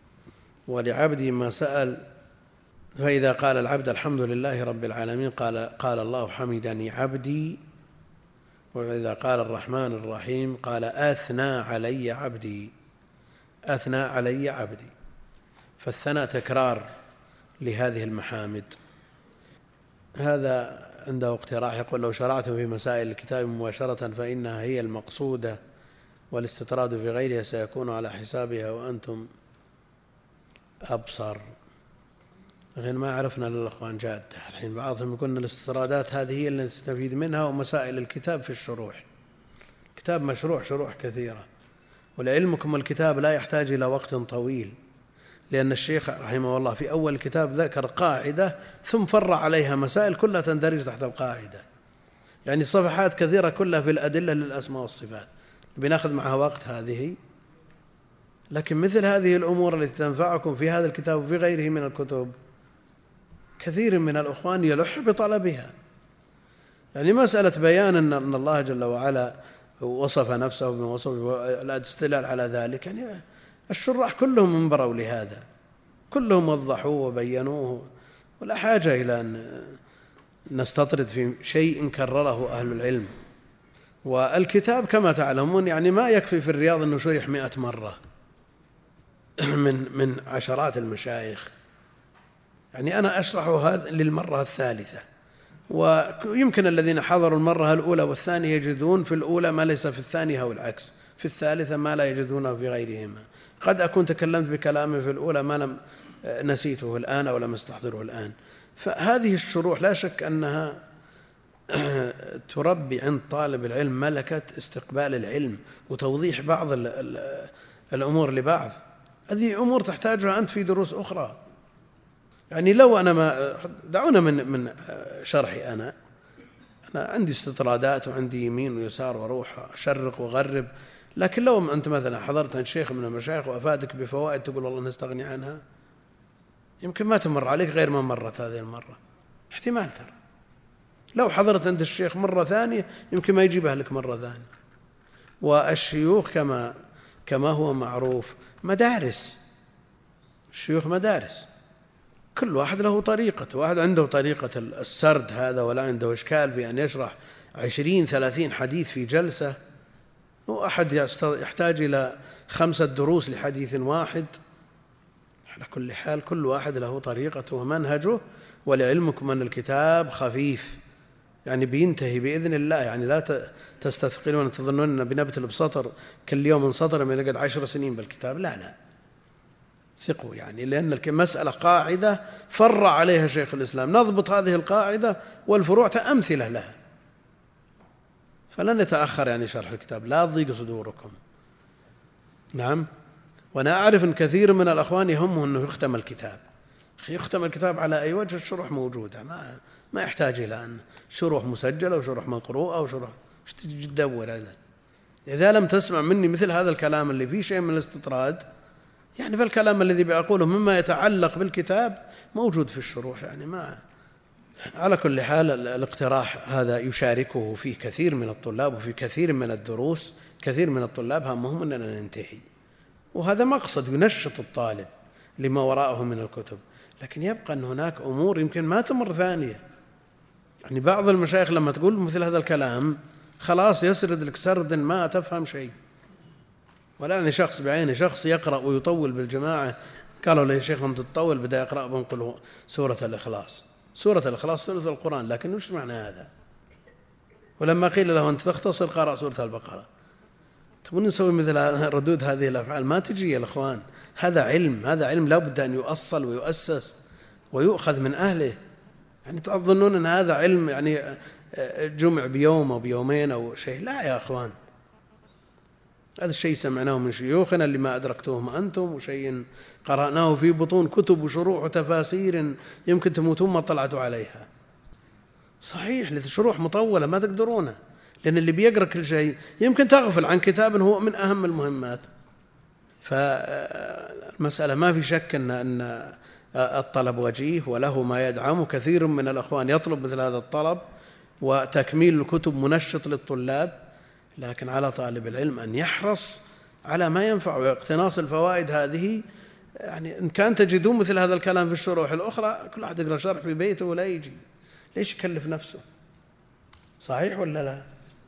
ولعبدي ما سأل، فإذا قال العبد الحمد لله رب العالمين قال, قال الله حمدني عبدي، وإذا قال الرحمن الرحيم قال أثنى علي عبدي، أثنى علي عبدي. فالثناء تكرار لهذه المحامد. هذا عنده اقتراح، يقول: لو شرعتم في مسائل الكتاب مباشرة فإنها هي المقصودة والاستطراد في غيرها سيكون على حسابها وأنتم أبصر. الحين ما عرفنا للأخوان جادة، الحين بعضهم يقولون الاستطرادات هذه هي اللي نستفيد منها ومسائل الكتاب في الشروح. كتاب مشروع شروح كثيرة، ولعلمكم الكتاب لا يحتاج إلى وقت طويل، لأن الشيخ رحمه الله في أول الكتاب ذكر قاعدة ثم فرع عليها مسائل كلها تندرج تحت القاعدة، يعني صفحات كثيرة كلها في الأدلة للأسماء والصفات، بناخذ معها وقت هذه. لكن مثل هذه الأمور التي تنفعكم في هذا الكتاب وفي غيره من الكتب كثير من الأخوان يلح بطلبها. يعني مسألة بيان أن الله جل وعلا وصف نفسه بما وصف الاستدلال على ذلك، يعني الشراح كلهم انبروا لهذا، كلهم وضحوه وبينوه، ولا حاجة إلى أن نستطرد في شيء كرره أهل العلم. والكتاب كما تعلمون يعني ما يكفي في الرياض أنه شرح مئة مرة من من عشرات المشايخ، يعني أنا أشرحه هذا للمرة الثالثة، ويمكن الذين حضروا المرة الأولى والثانية يجدون في الأولى ما ليس في الثانية أو العكس، في الثالثة ما لا يجدونه في غيرهما. قد أكون تكلمت بكلامي في الأولى ما لم نسيته الآن أو لم استحضره الآن. فهذه الشروح لا شك أنها تربي عند طالب العلم ملكة استقبال العلم وتوضيح بعض الأمور لبعض. هذه أمور تحتاجها أنت في دروس أخرى. يعني لو أنا ما دعونا من من شرحي أنا أنا عندي استطرادات وعندي يمين ويسار وأروح أشرق وأغرب، لكن لو أنت مثلا حضرت عند شيخ من المشايخ وأفادك بفوائد تقول والله نستغني عنها، يمكن ما تمر عليك غير ما مرت هذه المرة، احتمال ترى. لو حضرت عند الشيخ مرة ثانية يمكن ما يجيبها لك مرة ثانية. والشيوخ كما كما هو معروف مدارس، الشيوخ مدارس، كل واحد له طريقة، واحد عنده طريقة السرد هذا ولا عنده إشكال في أن يشرح عشرين ثلاثين حديث في جلسة، وأحد يحتاج إلى خمسة دروس لحديث واحد. على كل حال كل واحد له طريقته ومنهجه. ولعلمكم أن الكتاب خفيف، يعني بينتهي بإذن الله، يعني لا تستثقلون تظنون أن بنبت بسطر كل يوم سطر من يقعد عشر سنين بالكتاب، لا لا، ثقوا يعني، لأن المسألة قاعدة فرع عليها شيخ الإسلام، نضبط هذه القاعدة والفروع أمثلة لها، فلن يتأخر يعني شرح الكتاب، لا تضيق صدوركم. نعم. وأنا أعرف أن كثير من الأخوان يهمه أنه يختم الكتاب، يختم الكتاب على أي وجه، الشروح موجودة، ما ما يحتاج إلى أن شروح مسجلة وشروح مقروءة وشروح تدور هذا. إذا لم تسمع مني مثل هذا الكلام اللي فيه شيء من الاستطراد، يعني فالكلام الذي بأقوله مما يتعلق بالكتاب موجود في الشروح، يعني ما. على كل حال الاقتراح هذا يشاركه فيه كثير من الطلاب وفي كثير من الدروس، كثير من الطلاب همهم أننا ننتهي، وهذا مقصد ينشط الطالب لما وراءه من الكتب. لكن يبقى أن هناك أمور يمكن ما تمر ثانية، يعني بعض المشايخ لما تقول مثل هذا الكلام خلاص يسرد لك سرد ما تفهم شيء. ولا يعني شخص بعينه، شخص يقرأ ويطول بالجماعة، قالوا له يا شيخ أنت تطول، بدأ يقرأ بنقول سورة الإخلاص، سورة الإخلاص ثلث القرآن، لكن وش معنى هذا؟ ولما قيل له أنت تختصر قرأ سورة البقرة. تبون نسوي مثل ردود هذه الأفعال؟ ما تجي يا الأخوان، هذا علم، هذا علم لا بد أن يؤصل ويؤسس ويؤخذ من أهله. يعني تظنون أن هذا علم يعني جمع بيوم أو بيومين أو شيء؟ لا يا أخوان، هذا الشيء سمعناه من شيوخنا اللي ما أدركتوهم أنتم، وشيء قرأناه في بطون كتب وشروح وتفاسير يمكن تموتون ما طلعتوا عليها. صحيح لشروح مطولة ما تقدرونه، لأن اللي بيقرأ كل شيء يمكن تغفل عن كتاب هو من أهم المهمات. فالمسألة ما في شك أن أن الطلب وجيه وله ما يدعمه. كثير من الأخوان يطلب مثل هذا الطلب، وتكميل الكتب منشط للطلاب، لكن على طالب العلم أن يحرص على ما ينفع واقتناص الفوائد هذه. يعني إن كان تجدون مثل هذا الكلام في الشروح الأخرى كل أحد يقرأ شرح في بيته ولا يجي، ليش يكلف نفسه؟ صحيح ولا لا؟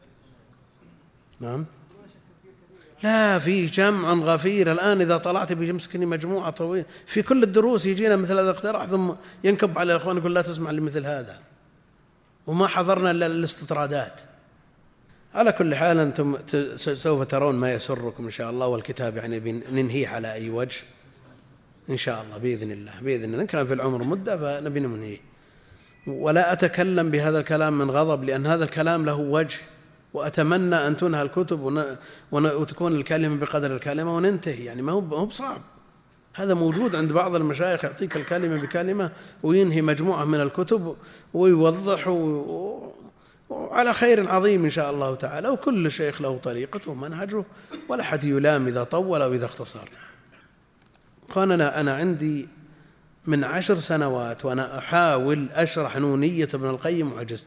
نعم. لا، في جمع غفير الآن. إذا طلعت بيمسكني مجموعة طويلة في كل الدروس يجينا مثل هذا الاقتراح، ثم ينكب على الأخوان يقول لا تسمع لمثل هذا، وما حضرنا إلا الاستطرادات. على كل حال أنتم سوف ترون ما يسركم إن شاء الله، والكتاب يعني ننهيه على أي وجه إن شاء الله بإذن الله بإذن الله. إن كان في العمر مدة فنبي ننهيه، ولا أتكلم بهذا الكلام من غضب، لأن هذا الكلام له وجه، وأتمنى أن تنهى الكتب وتكون الكلمة بقدر الكلمة وننتهي. يعني ما هو بصعب، هذا موجود عند بعض المشايخ، يعطيك الكلمة بكلمة وينهي مجموعة من الكتب ويوضح وعلى خير عظيم إن شاء الله تعالى. وكل شيخ له طريقته ومنهجه، ولا حد يلام إذا طول أو إذا اختصر. أنا أنا عندي من عشر سنوات وأنا أحاول أشرح نونية ابن القيم وعجزت.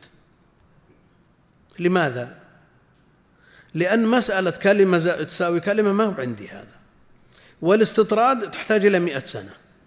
لماذا؟ لأن مسألة كلمة تساوي كلمة ما هو عندي هذا، والاستطراد تحتاج إلى مئة سنة.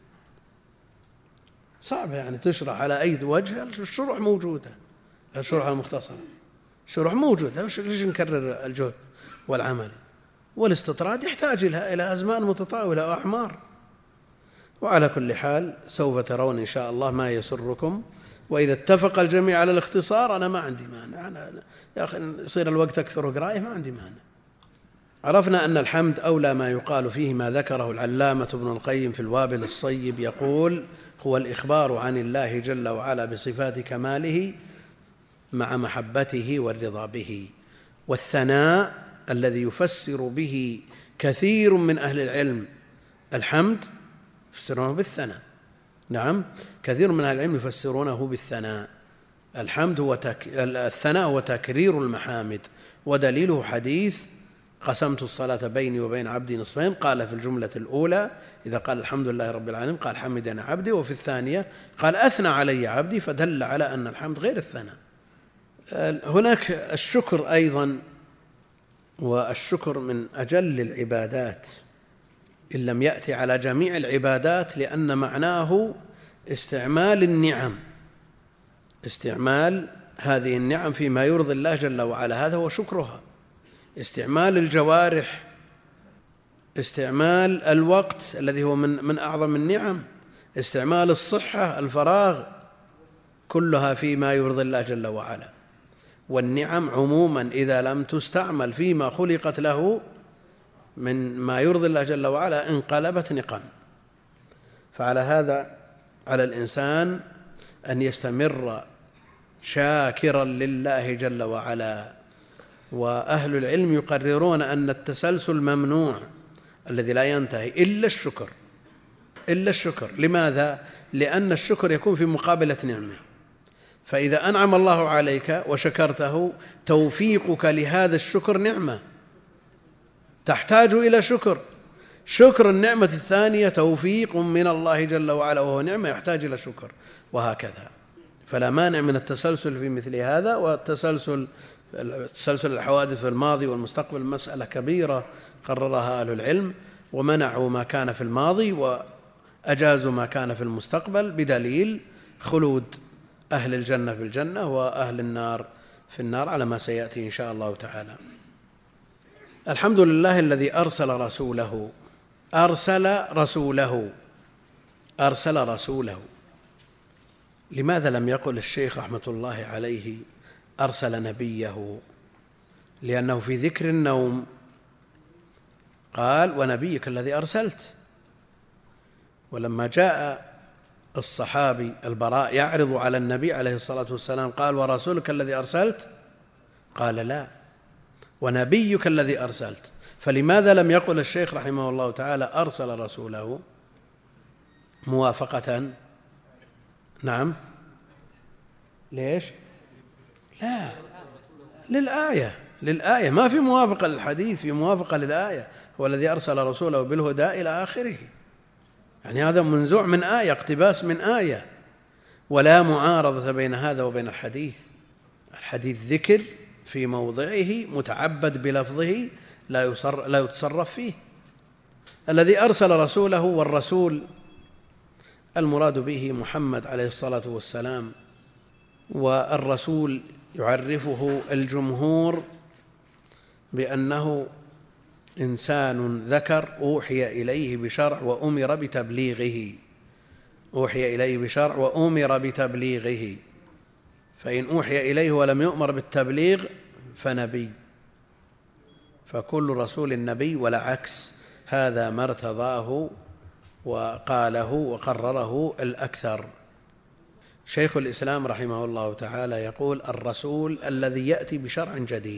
صعب يعني تشرح على أي وجه، الشروح موجودة، الشروح المختصرة الشروح موجودة، ليش نكرر الجهد والعمل؟ والاستطراد يحتاج إلى أزمان متطاولة وأحمار. وعلى كل حال سوف ترون إن شاء الله ما يسركم، وإذا اتفق الجميع على الاختصار أنا ما عندي مانع. أنا يا أخي يصير الوقت أكثر قراءة ما عندي مانع. عرفنا أن الحمد أولى ما يقال فيه ما ذكره العلامة ابن القيم في الوابل الصيب، يقول: هو الإخبار عن الله جل وعلا بصفات كماله مع محبته والرضا به، والثناء الذي يفسر به كثير من أهل العلم. الحمد يفسرونه بالثناء، نعم، كثير من أهل العلم يفسرونه بالثناء. الحمد هو تك... الثناء هو تكرير المحامد، ودليله حديث: قسمت الصلاة بيني وبين عبدي نصفين، قال في الجملة الأولى إذا قال الحمد لله رب العالمين قال حمدنا عبدي، وفي الثانية قال أثنى علي عبدي، فدل على أن الحمد غير الثناء. هناك الشكر أيضا، والشكر من أجل العبادات إن لم يأتي على جميع العبادات، لأن معناه استعمال النعم، استعمال هذه النعم فيما يرضي الله جل وعلا، هذا هو شكرها. استعمال الجوارح، استعمال الوقت الذي هو من من أعظم النعم، استعمال الصحة، الفراغ، كلها فيما يرضي الله جل وعلا. والنعم عموما إذا لم تستعمل فيما خلقت له من ما يرضي الله جل وعلا انقلبت نقم. فعلى هذا على الإنسان أن يستمر شاكرا لله جل وعلا. وأهل العلم يقررون أن التسلسل ممنوع الذي لا ينتهي إلا الشكر، إلا الشكر. لماذا؟ لأن الشكر يكون في مقابلة نعمة، فإذا أنعم الله عليك وشكرته توفيقك لهذا الشكر نعمة تحتاج إلى شكر. شكر النعمة الثانية توفيق من الله جل وعلا وهو نعمة يحتاج إلى شكر، وهكذا. فلا مانع من التسلسل في مثل هذا. والتسلسل تسلسل الحوادث في الماضي والمستقبل مسألة كبيرة قررها أهل العلم، ومنعوا ما كان في الماضي وأجازوا ما كان في المستقبل، بدليل خلود أهل الجنة في الجنة وأهل النار في النار على ما سيأتي إن شاء الله تعالى. الحمد لله الذي أرسل رسوله أرسل رسوله أرسل رسوله. لماذا لم يقل الشيخ رحمة الله عليه أرسل نبيه؟ لأنه في ذكر النوم قال: ونبيك الذي أرسلت. ولما جاء الصحابي البراء يعرض على النبي عليه الصلاة والسلام قال: ورسولك الذي أرسلت؟ قال: لا، ونبيك الذي أرسلت. فلماذا لم يقل الشيخ رحمه الله تعالى أرسل رسوله موافقة؟ نعم، ليش؟ لا، للآية للآية ما في موافقة للحديث، في موافقة للآية. هو الذي أرسل رسوله بالهدى إلى آخره، يعني هذا منزوع من آية، اقتباس من آية، ولا معارضة بين هذا وبين الحديث. الحديث ذكر في موضعه متعبد بلفظه لا يصر لا يتصرف فيه. الذي أرسل رسوله، والرسول المراد به محمد عليه الصلاة والسلام. والرسول يعرفه الجمهور بأنه إنسان ذكر أوحي إليه بشرع وأمر بتبليغه أوحي إليه بشرع وأمر بتبليغه. فإن أوحي إليه ولم يؤمر بالتبليغ فنبي، فكل رسول نبي ولا عكس، هذا ما ارتضاه وقاله وقرره الأكثر. شيخ الإسلام رحمه الله تعالى يقول: الرسول الذي يأتي بشرع جديد،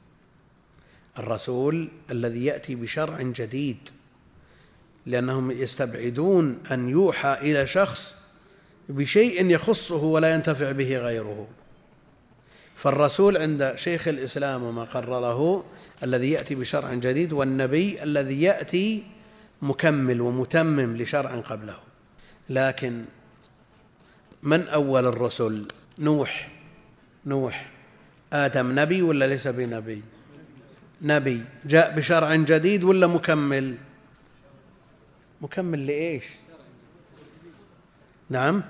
الرسول الذي يأتي بشرع جديد، لأنهم يستبعدون أن يوحى إلى شخص بشيء يخصه ولا ينتفع به غيره. فالرسول عند شيخ الإسلام وما قرره الذي يأتي بشرع جديد، والنبي الذي يأتي مكمل ومتمم لشرع قبله. لكن من أول الرسل؟ نوح. نوح آدم نبي ولا ليس بنبي؟ نبي. جاء بشرع جديد ولا مكمل؟ مكمل لإيش؟ نعم،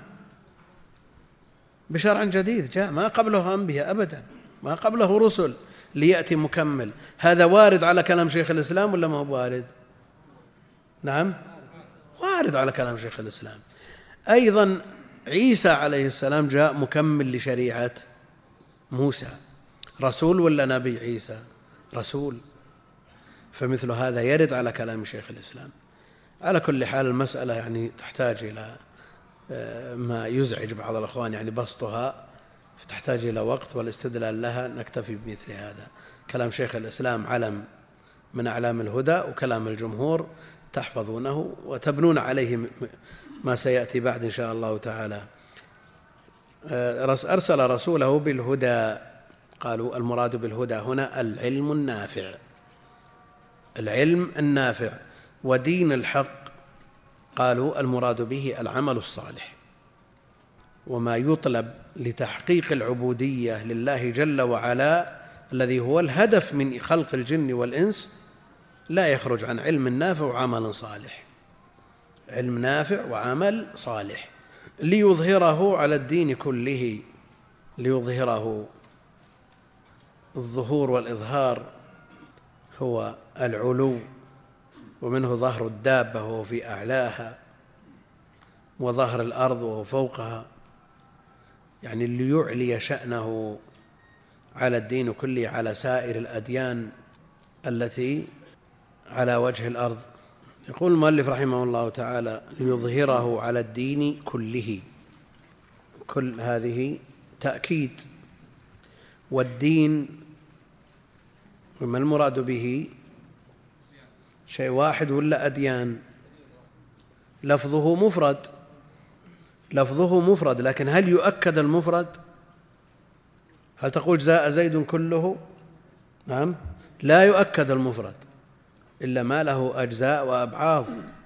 بشرع جديد جاء، ما قبله أنبياء أبدا، ما قبله رسل، ليأتي مكمل. هذا وارد على كلام شيخ الإسلام ولا ما هو وارد؟ نعم، وارد على كلام شيخ الإسلام. أيضا عيسى عليه السلام جاء مكمل لشريعة موسى، رسول ولا نبي عيسى؟ رسول. فمثل هذا يرد على كلام شيخ الإسلام. على كل حال المسألة يعني تحتاج إلى ما يزعج بعض الأخوان يعني بسطها، فتحتاج إلى وقت والاستدلال لها. نكتفي بمثل هذا. كلام شيخ الإسلام علم من أعلام الهدى، وكلام الجمهور تحفظونه وتبنون عليه ما سيأتي بعد إن شاء الله تعالى. أرسل رسوله بالهدى، قالوا المراد بالهدى هنا العلم النافع، العلم النافع. ودين الحق قالوا المراد به العمل الصالح، وما يطلب لتحقيق العبودية لله جل وعلا الذي هو الهدف من خلق الجن والإنس لا يخرج عن علم نافع وعمل صالح. علم نافع وعمل صالح ليظهره على الدين كله، ليظهره. الظهور والإظهار هو العلو، ومنه ظهر الدابة وهو في أعلاها، وظهر الأرض وهو فوقها، يعني ليعلي شأنه على الدين كله، على سائر الأديان التي على وجه الأرض. يقول المؤلف رحمه الله تعالى: ليظهره على الدين كله. كل هذه تأكيد. والدين وما المراد به؟ شيء واحد ولا أديان؟ لفظه مفرد، لفظه مفرد، لكن هل يؤكد المفرد؟ هل تقول جاء زيد كله؟ نعم، لا يؤكد المفرد إلا ما له أجزاء وأبعاض،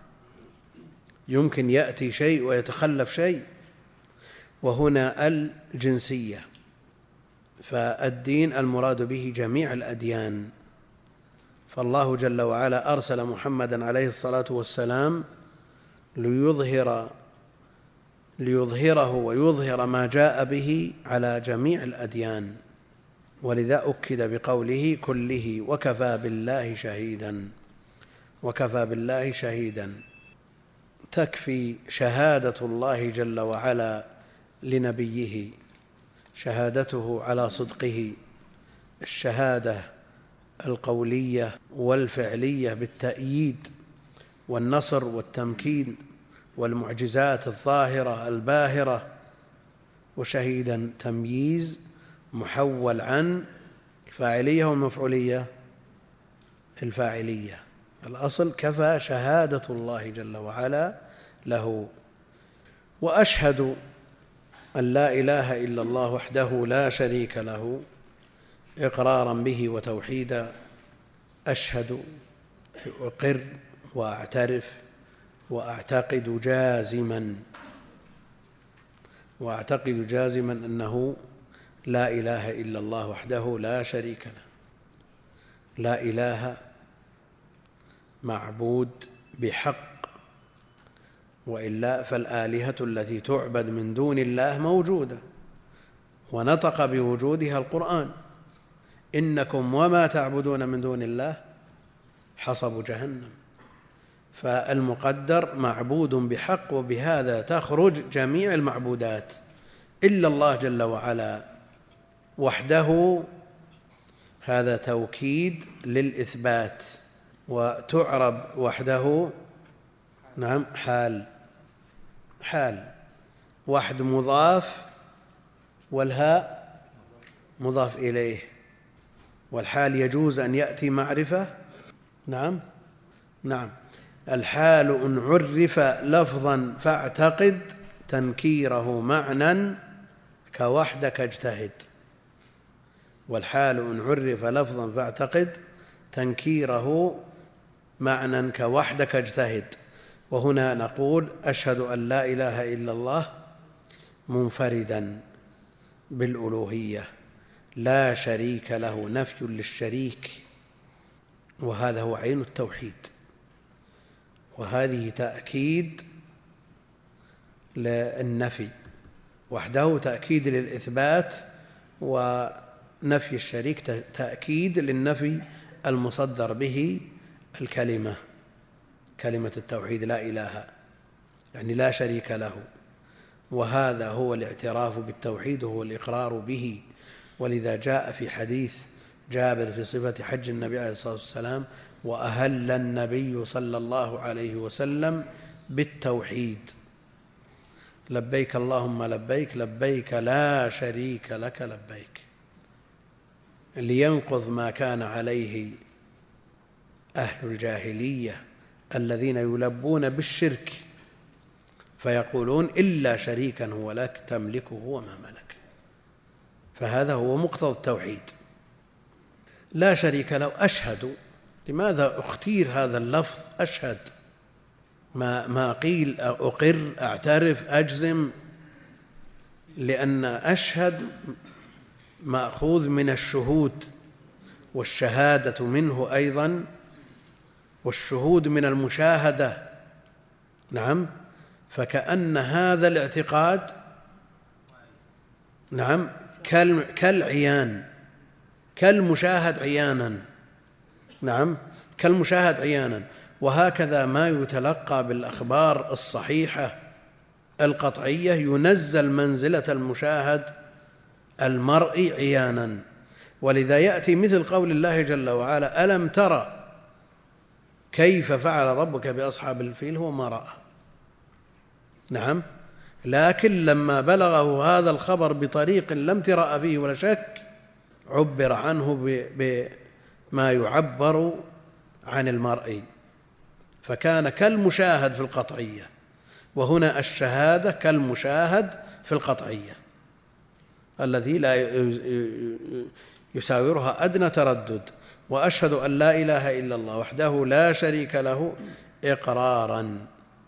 يمكن يأتي شيء ويتخلف شيء. وهنا الجنسية، فالدين المراد به جميع الأديان. فالله جل وعلا أرسل محمدا عليه الصلاة والسلام ليظهر ليظهره ويظهر ما جاء به على جميع الأديان، ولذا أكد بقوله كله. وكفى بالله شهيدا، وكفى بالله شهيدا. تكفي شهادة الله جل وعلا لنبيه، شهادته على صدقه، الشهادة القولية والفعلية بالتأييد والنصر والتمكين والمعجزات الظاهرة الباهرة. وشهيدا تمييز محول عن الفاعلية والمفعولية، الفاعلية. الأصل كفى شهادة الله جل وعلا له. وأشهد أن لا إله إلا الله وحده لا شريك له إقرارا به وتوحيدا. أشهد، أقر وأعترف وأعتقد جازما وأعتقد جازما أنه لا إله إلا الله وحده لا شريك له. لا إله معبود بحق، وإلا فالآلهة التي تعبد من دون الله موجودة، ونطق بوجودها القرآن: إنكم وما تعبدون من دون الله حصب جهنم. فالمقدر معبود بحق، وبهذا تخرج جميع المعبودات إلا الله جل وعلا وحده هذا توكيد للإثبات، وتعرب وحده نعم حال، حال وحد مضاف والهاء مضاف إليه، والحال يجوز أن يأتي معرفة. نعم نعم الحال إن عرف لفظا فاعتقد تنكيره معنى كوحدك اجتهد، والحال إن عرف لفظا فاعتقد تنكيره معنى كوحدك اجتهد. وهنا نقول أشهد أن لا إله إلا الله منفردا بالألوهية لا شريك له، نفي للشريك، وهذا هو عين التوحيد. وهذه تأكيد للنفي وحده، تأكيد للإثبات، ونفي الشريك تأكيد للنفي المصدر به الكلمة، كلمة التوحيد لا إله، يعني لا شريك له. وهذا هو الاعتراف بالتوحيد، هو الإقرار به. ولذا جاء في حديث جابر في صفة حج النبي عليه الصلاة والسلام: وأهل النبي صلى الله عليه وسلم بالتوحيد، لبيك اللهم لبيك لبيك لا شريك لك لبيك، لينقض ما كان عليه أهل الجاهلية الذين يلبون بالشرك فيقولون إلا شريكا هو لك تملكه وما ملك. فهذا هو مقتضى التوحيد، لا شريك له. أشهد، لماذا اختير هذا اللفظ أشهد؟ ما ما قيل أقر، أعترف، أجزم، لأن أشهد مأخوذ من الشهود، والشهادة منه أيضا، والشهود من المشاهدة. نعم، فكأن هذا الاعتقاد نعم كالعيان، كالمشاهد عيانا. نعم كالمشاهد عيانا. وهكذا ما يتلقى بالأخبار الصحيحة القطعية ينزل منزلة المشاهد المرئي عيانا. ولذا يأتي مثل قول الله جل وعلا: ألم ترى كيف فعل ربك بأصحاب الفيل؟ هو ما رأى. نعم، لكن لما بلغه هذا الخبر بطريق لم ترأ فيه ولا شك عبر عنه بما يعبر عن المرئي، فكان كالمشاهد في القطعية. وهنا الشهادة كالمشاهد في القطعية الذي لا يساورها أدنى تردد. وأشهد أن لا إله إلا الله وحده لا شريك له إقرارا،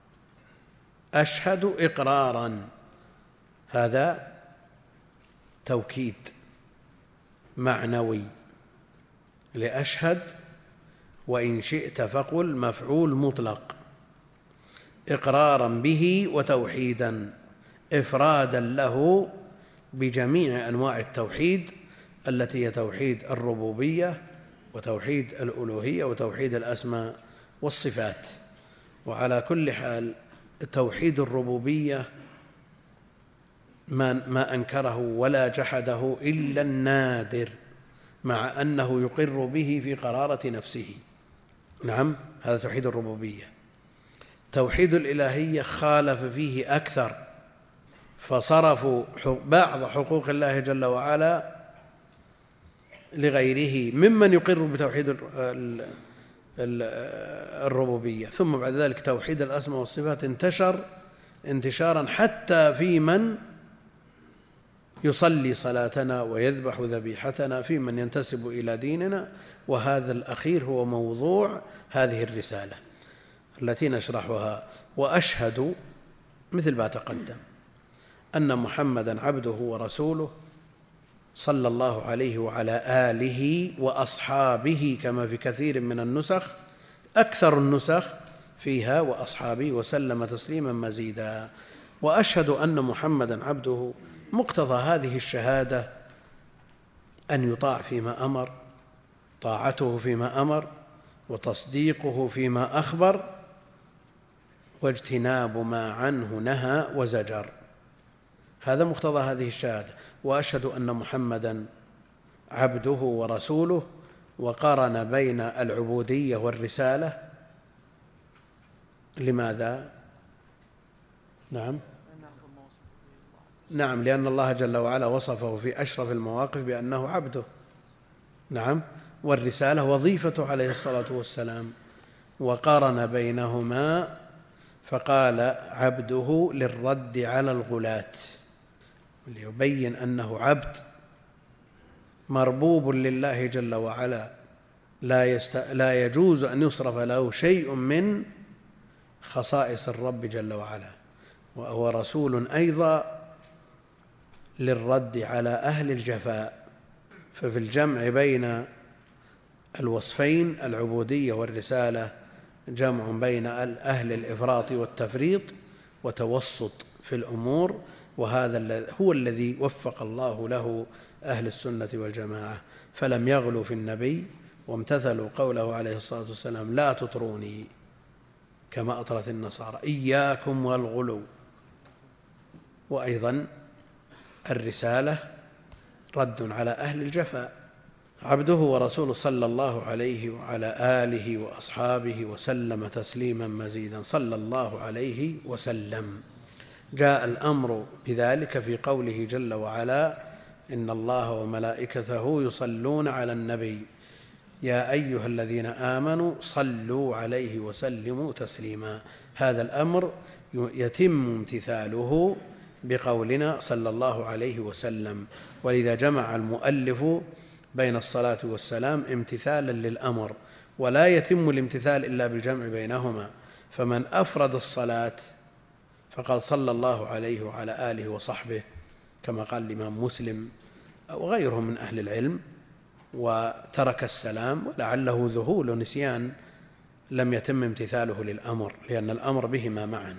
أشهد إقرارا، هذا توكيد معنوي لأشهد، وإن شئت فقل مفعول مطلق، إقرارا به وتوحيدا، إفرادا له بجميع أنواع التوحيد التي هي توحيد الربوبية وتوحيد الألوهية وتوحيد الأسماء والصفات. وعلى كل حال توحيد الربوبية ما, ما أنكره ولا جحده إلا النادر، مع أنه يقر به في قرارة نفسه. نعم، هذا توحيد الربوبية. توحيد الإلهية خالف فيه أكثر، فصرفوا بعض حقوق الله جل وعلا لغيره ممن يقر بتوحيد الربوبية. ثم بعد ذلك توحيد الأسماء والصفات انتشر انتشارا حتى في من يصلي صلاتنا ويذبح ذبيحتنا، في من ينتسب إلى ديننا. وهذا الأخير هو موضوع هذه الرسالة التي نشرحها. وأشهد مثل ما تقدم أن محمدا عبده ورسوله صلى الله عليه وعلى آله وأصحابه، كما في كثير من النسخ، أكثر النسخ فيها وأصحابه، وسلم تسليما مزيدا. وأشهد أن محمدا عبده، مقتضى هذه الشهادة أن يطاع فيما أمر، طاعته فيما أمر، وتصديقه فيما أخبر، واجتناب ما عنه نهى وزجر. هذا مقتضى هذه الشهادة. وأشهد أن محمدا عبده ورسوله، وقارن بين العبودية والرسالة. لماذا؟ نعم نعم لأن الله جل وعلا وصفه في أشرف المواقف بأنه عبده. نعم والرسالة وظيفته عليه الصلاة والسلام، وقارن بينهما فقال عبده للرد على الغلاة، ليبين أنه عبد مربوب لله جل وعلا، لا, يست... لا يجوز أن يصرف له شيء من خصائص الرب جل وعلا، وهو رسول أيضا للرد على أهل الجفاء. ففي الجمع بين الوصفين العبودية والرسالة جمع بين أهل الإفراط والتفريط وتوسط في الأمور، وهذا هو الذي وفق الله له أهل السنة والجماعة، فلم يغلوا في النبي وامتثلوا قوله عليه الصلاة والسلام لا تطروني كما أطرت النصارى، إياكم والغلو. وأيضا الرسالة رد على أهل الجفاء. عبده ورسوله صلى الله عليه وعلى آله وأصحابه وسلم تسليما مزيدا، صلى الله عليه وسلم. جاء الأمر بذلك في قوله جل وعلا إن الله وملائكته يصلون على النبي يا أيها الذين آمنوا صلوا عليه وسلموا تسليما. هذا الأمر يتم امتثاله بقولنا صلى الله عليه وسلم، ولذا جمع المؤلف بين الصلاة والسلام امتثالا للأمر، ولا يتم الامتثال إلا بالجمع بينهما. فمن أفرد الصلاة فقال صلى الله عليه وعلى آله وصحبه كما قال الإمام مسلم أو غيره من أهل العلم، وترك السلام ولعله ذهول ونسيان، لم يتم امتثاله للأمر، لأن الأمر بهما معا،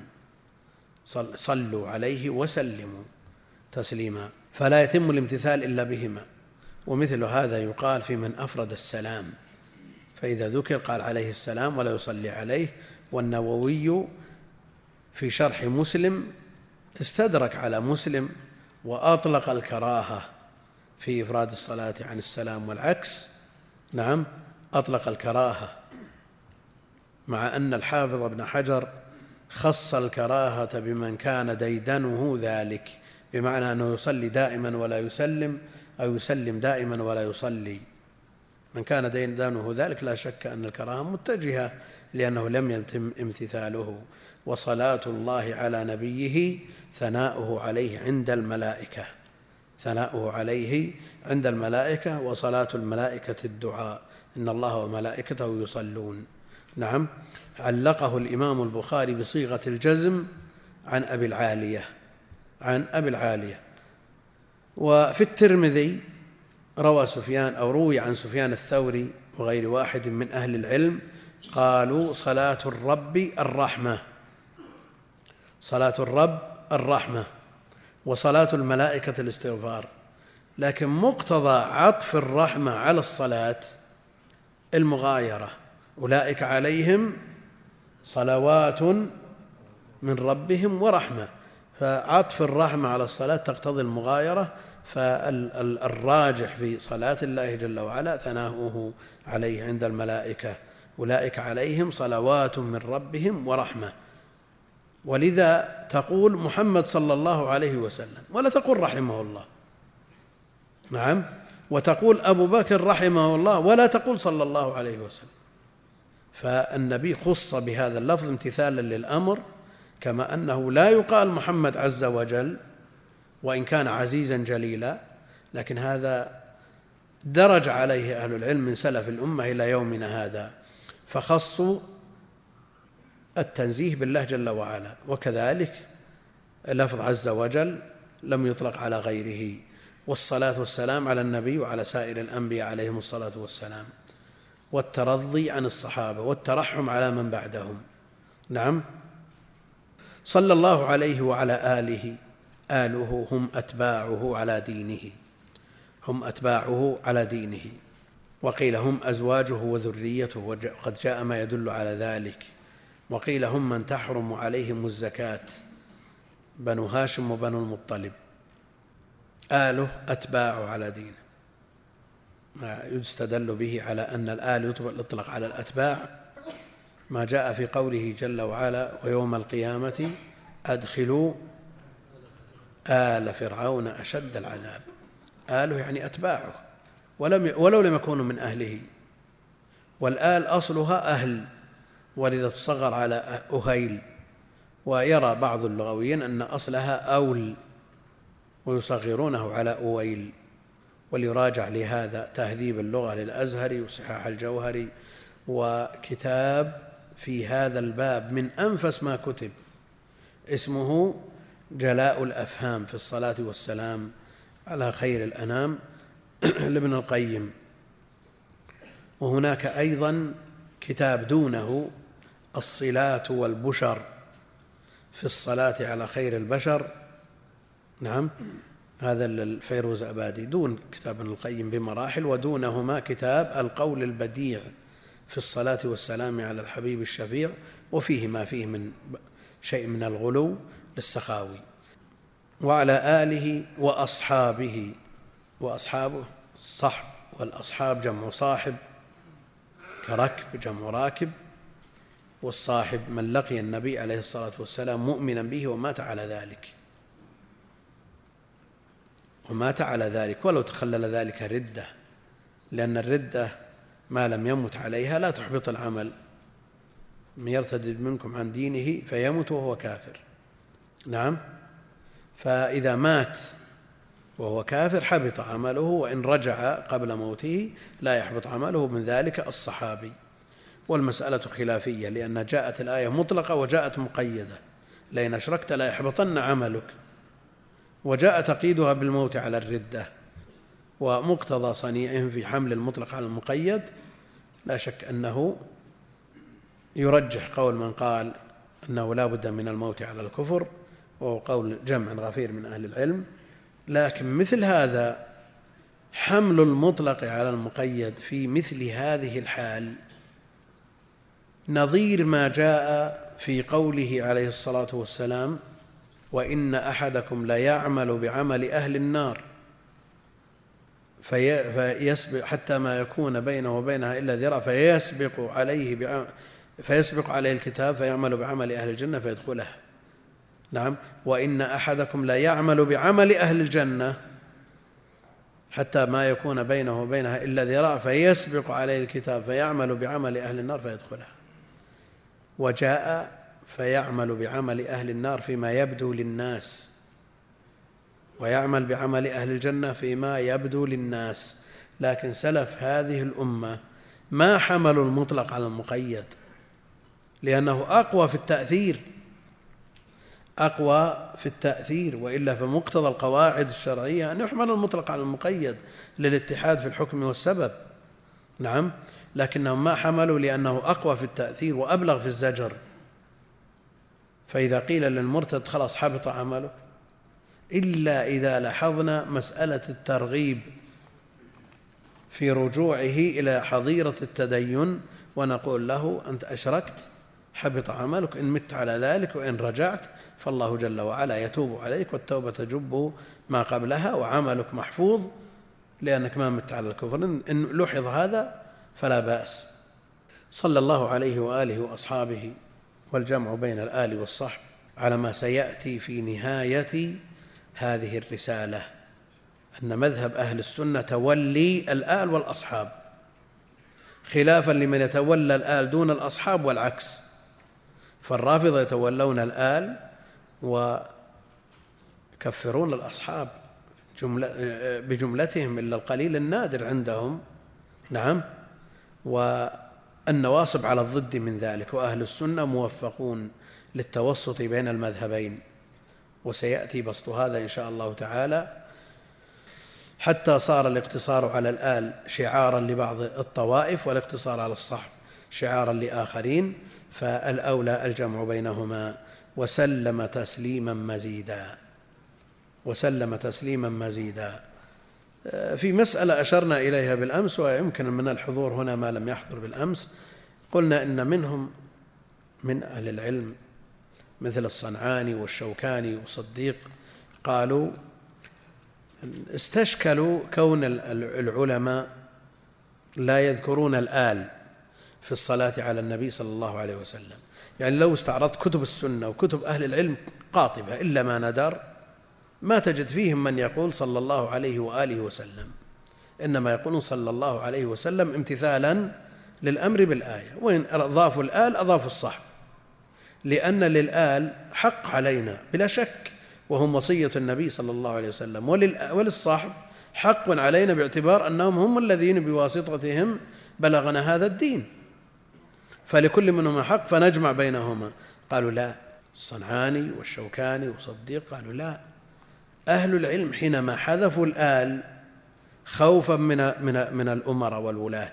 صلوا عليه وسلموا تسليما، فلا يتم الامتثال إلا بهما. ومثل هذا يقال في من أفرد السلام، فإذا ذكر قال عليه السلام ولا يصلي عليه. والنووي في شرح مسلم استدرك على مسلم وأطلق الكراهة في إفراد الصلاة عن السلام والعكس. نعم أطلق الكراهة، مع أن الحافظ ابن حجر خص الكراهة بمن كان ديدنه ذلك، بمعنى أنه يصلي دائما ولا يسلم، أو يسلم دائما ولا يصلي. من كان ديدنه ذلك لا شك أن الكراهة متجهة، لأنه لم يتم امتثاله. وصلاة الله على نبيه ثناؤه عليه عند الملائكة، ثناؤه عليه عند الملائكة، وصلاة الملائكة الدعاء إن الله وملائكته يصلون. نعم علقه الإمام البخاري بصيغة الجزم عن أبي العالية عن أبي العالية. وفي الترمذي روى سفيان أو روي عن سفيان الثوري وغير واحد من أهل العلم قالوا صلاة الرب الرحمة، صلاة الرب الرحمة، وصلاة الملائكة الاستغفار. لكن مقتضى عطف الرحمة على الصلاة المغايرة، أولئك عليهم صلوات من ربهم ورحمة، فعطف الرحمة على الصلاة تقتضي المغايرة. فالراجح في صلاة الله جل وعلا ثناؤه عليه عند الملائكة، أولئك عليهم صلوات من ربهم ورحمة. ولذا تقول محمد صلى الله عليه وسلم ولا تقول رحمه الله. نعم وتقول أبو بكر رحمه الله ولا تقول صلى الله عليه وسلم. فالنبي خص بهذا اللفظ امتثالا للأمر، كما أنه لا يقال محمد عز وجل وإن كان عزيزا جليلا، لكن هذا درج عليه أهل العلم من سلف الأمة إلى يومنا هذا، فخصوا التنزيه بالله جل وعلا. وكذلك لفظ عز وجل لم يطلق على غيره. والصلاة والسلام على النبي وعلى سائر الأنبياء عليهم الصلاة والسلام، والترضي عن الصحابة والترحم على من بعدهم. نعم صلى الله عليه وعلى آله، آله هم أتباعه على دينه، هم أتباعه على دينه. وقيل هم أزواجه وذريته، وقد جاء ما يدل على ذلك. وقيل هم من تحرم عليهم الزكاة، بنو هاشم وبنو المطلب. آله أتباعه على دينه. ما يستدل به على أن الآل يطلق على الأتباع ما جاء في قوله جل وعلا ويوم القيامة أدخلوا آل فرعون أشد العذاب. آله يعني أتباعه ولم ولو لم يكونوا من أهله، والآل أصلها أهل ولذا تصغر على أهيل، ويرى بعض اللغويين أن أصلها أول ويصغرونه على أويل، وليراجع لهذا تهذيب اللغة للأزهري وصحاح الجوهري وكتاب في هذا الباب من أنفس ما كتب اسمه جلاء الأفهام في الصلاة والسلام على خير الأنام لابن القيم. وهناك أيضا كتاب دونه الصلات والبشر في الصلاة على خير البشر، نعم، هذا الفيروز أبادي، دون كتاب ابن القيم بمراحل، ودونهما كتاب القول البديع في الصلاة والسلام على الحبيب الشفيع، وفيه ما فيه من شيء من الغلو للسخاوي. وعلى آله وأصحابه، وأصحابه الصحب، والأصحاب جمع صاحب كركب جمع راكب، والصاحب من لقي النبي عليه الصلاة والسلام مؤمنا به ومات على ذلك ومات على ذلك ولو تخلل ذلك ردة، لأن الردة ما لم يمت عليها لا تحبط العمل. من يرتد منكم عن دينه فيمت وهو كافر، نعم، فإذا مات وهو كافر حبط عمله، وإن رجع قبل موته لا يحبط عمله، من ذلك الصحابي. والمسألة خلافية، لأن جاءت الآية مطلقة وجاءت مقيدة، لئن أشركت لا يحبطن عملك، وجاء تقييدها بالموت على الردة. ومقتضى صنيعهم في حمل المطلق على المقيد لا شك أنه يرجح قول من قال أنه لا بد من الموت على الكفر، وهو قول جمع غفير من أهل العلم. لكن مثل هذا حمل المطلق على المقيد في مثل هذه الحال نظير ما جاء في قوله عليه الصلاة والسلام وإن أحدكم ليعمل بعمل أهل النار فيسبق حتى ما يكون بينه وبينها إلا ذراع فيسبق عليه بعمل فيسبق عليه الكتاب فيعمل بعمل أهل الجنة فيدخلها، نعم، وإن أحدكم لا يعمل بعمل أهل الجنة حتى ما يكون بينه وبينها إلا ذراع فيسبق عليه الكتاب فيعمل بعمل أهل النار فيدخلها. وجاء فيعمل بعمل أهل النار فيما يبدو للناس، ويعمل بعمل أهل الجنة فيما يبدو للناس. لكن سلف هذه الأمة ما حملوا المطلق على المقيد، لأنه أقوى في التأثير أقوى في التأثير وإلا فمقتضى القواعد الشرعية أن يحمل المطلق على المقيد للاتحاد في الحكم والسبب، نعم، لكنهم ما حملوا لأنه أقوى في التأثير وأبلغ في الزجر. فإذا قيل للمرتد خلاص حبط عمله، إلا إذا لاحظنا مسألة الترغيب في رجوعه إلى حظيرة التدين ونقول له أنت أشركت حبط عملك إن مت على ذلك، وإن رجعت فالله جل وعلا يتوب عليك والتوبة تجب ما قبلها وعملك محفوظ لأنك ما مت على الكفر. إن لحظ هذا فلا بأس. صلى الله عليه وآله وأصحابه، والجمع بين الآل والصحب على ما سيأتي في نهاية هذه الرسالة، أن مذهب أهل السنة تولي الآل والأصحاب، خلافا لمن يتولى الآل دون الأصحاب والعكس. فالرافضة يتولون الآل ويكفرون الأصحاب بجملتهم إلا القليل النادر عندهم، نعم، والنواصب على الضد من ذلك. وأهل السنة موفقون للتوسط بين المذهبين، وسيأتي بسط هذا إن شاء الله تعالى، حتى صار الاقتصار على الآل شعارا لبعض الطوائف والاقتصار على الصحب شعارا لآخرين، فالأولى الجمع بينهما. وسلم تسليما مزيدا وسلم تسليما مزيدا. في مسألة أشرنا إليها بالأمس، ويمكن من الحضور هنا ما لم يحضر بالأمس، قلنا إن منهم من أهل العلم مثل الصنعاني والشوكاني والصديق قالوا استشكلوا كون العلماء لا يذكرون الآل في الصلاة على النبي صلى الله عليه وسلم. يعني لو استعرضت كتب السنة وكتب أهل العلم قاطبة إلا ما ندر ما تجد فيهم من يقول صلى الله عليه وآله وسلم، إنما يقولون صلى الله عليه وسلم امتثالا للأمر بالآية، وإن أضافوا الآل أضافوا الصحب، لأن للآل حق علينا بلا شك وهم وصية النبي صلى الله عليه وسلم، وللصحب حق علينا باعتبار أنهم هم الذين بواسطتهم بلغنا هذا الدين، فلكل منهما حق فنجمع بينهما. قالوا لا، الصنعاني والشوكاني وصديق قالوا لا، أهل العلم حينما حذفوا الآل خوفا من من من الأمراء والولاة،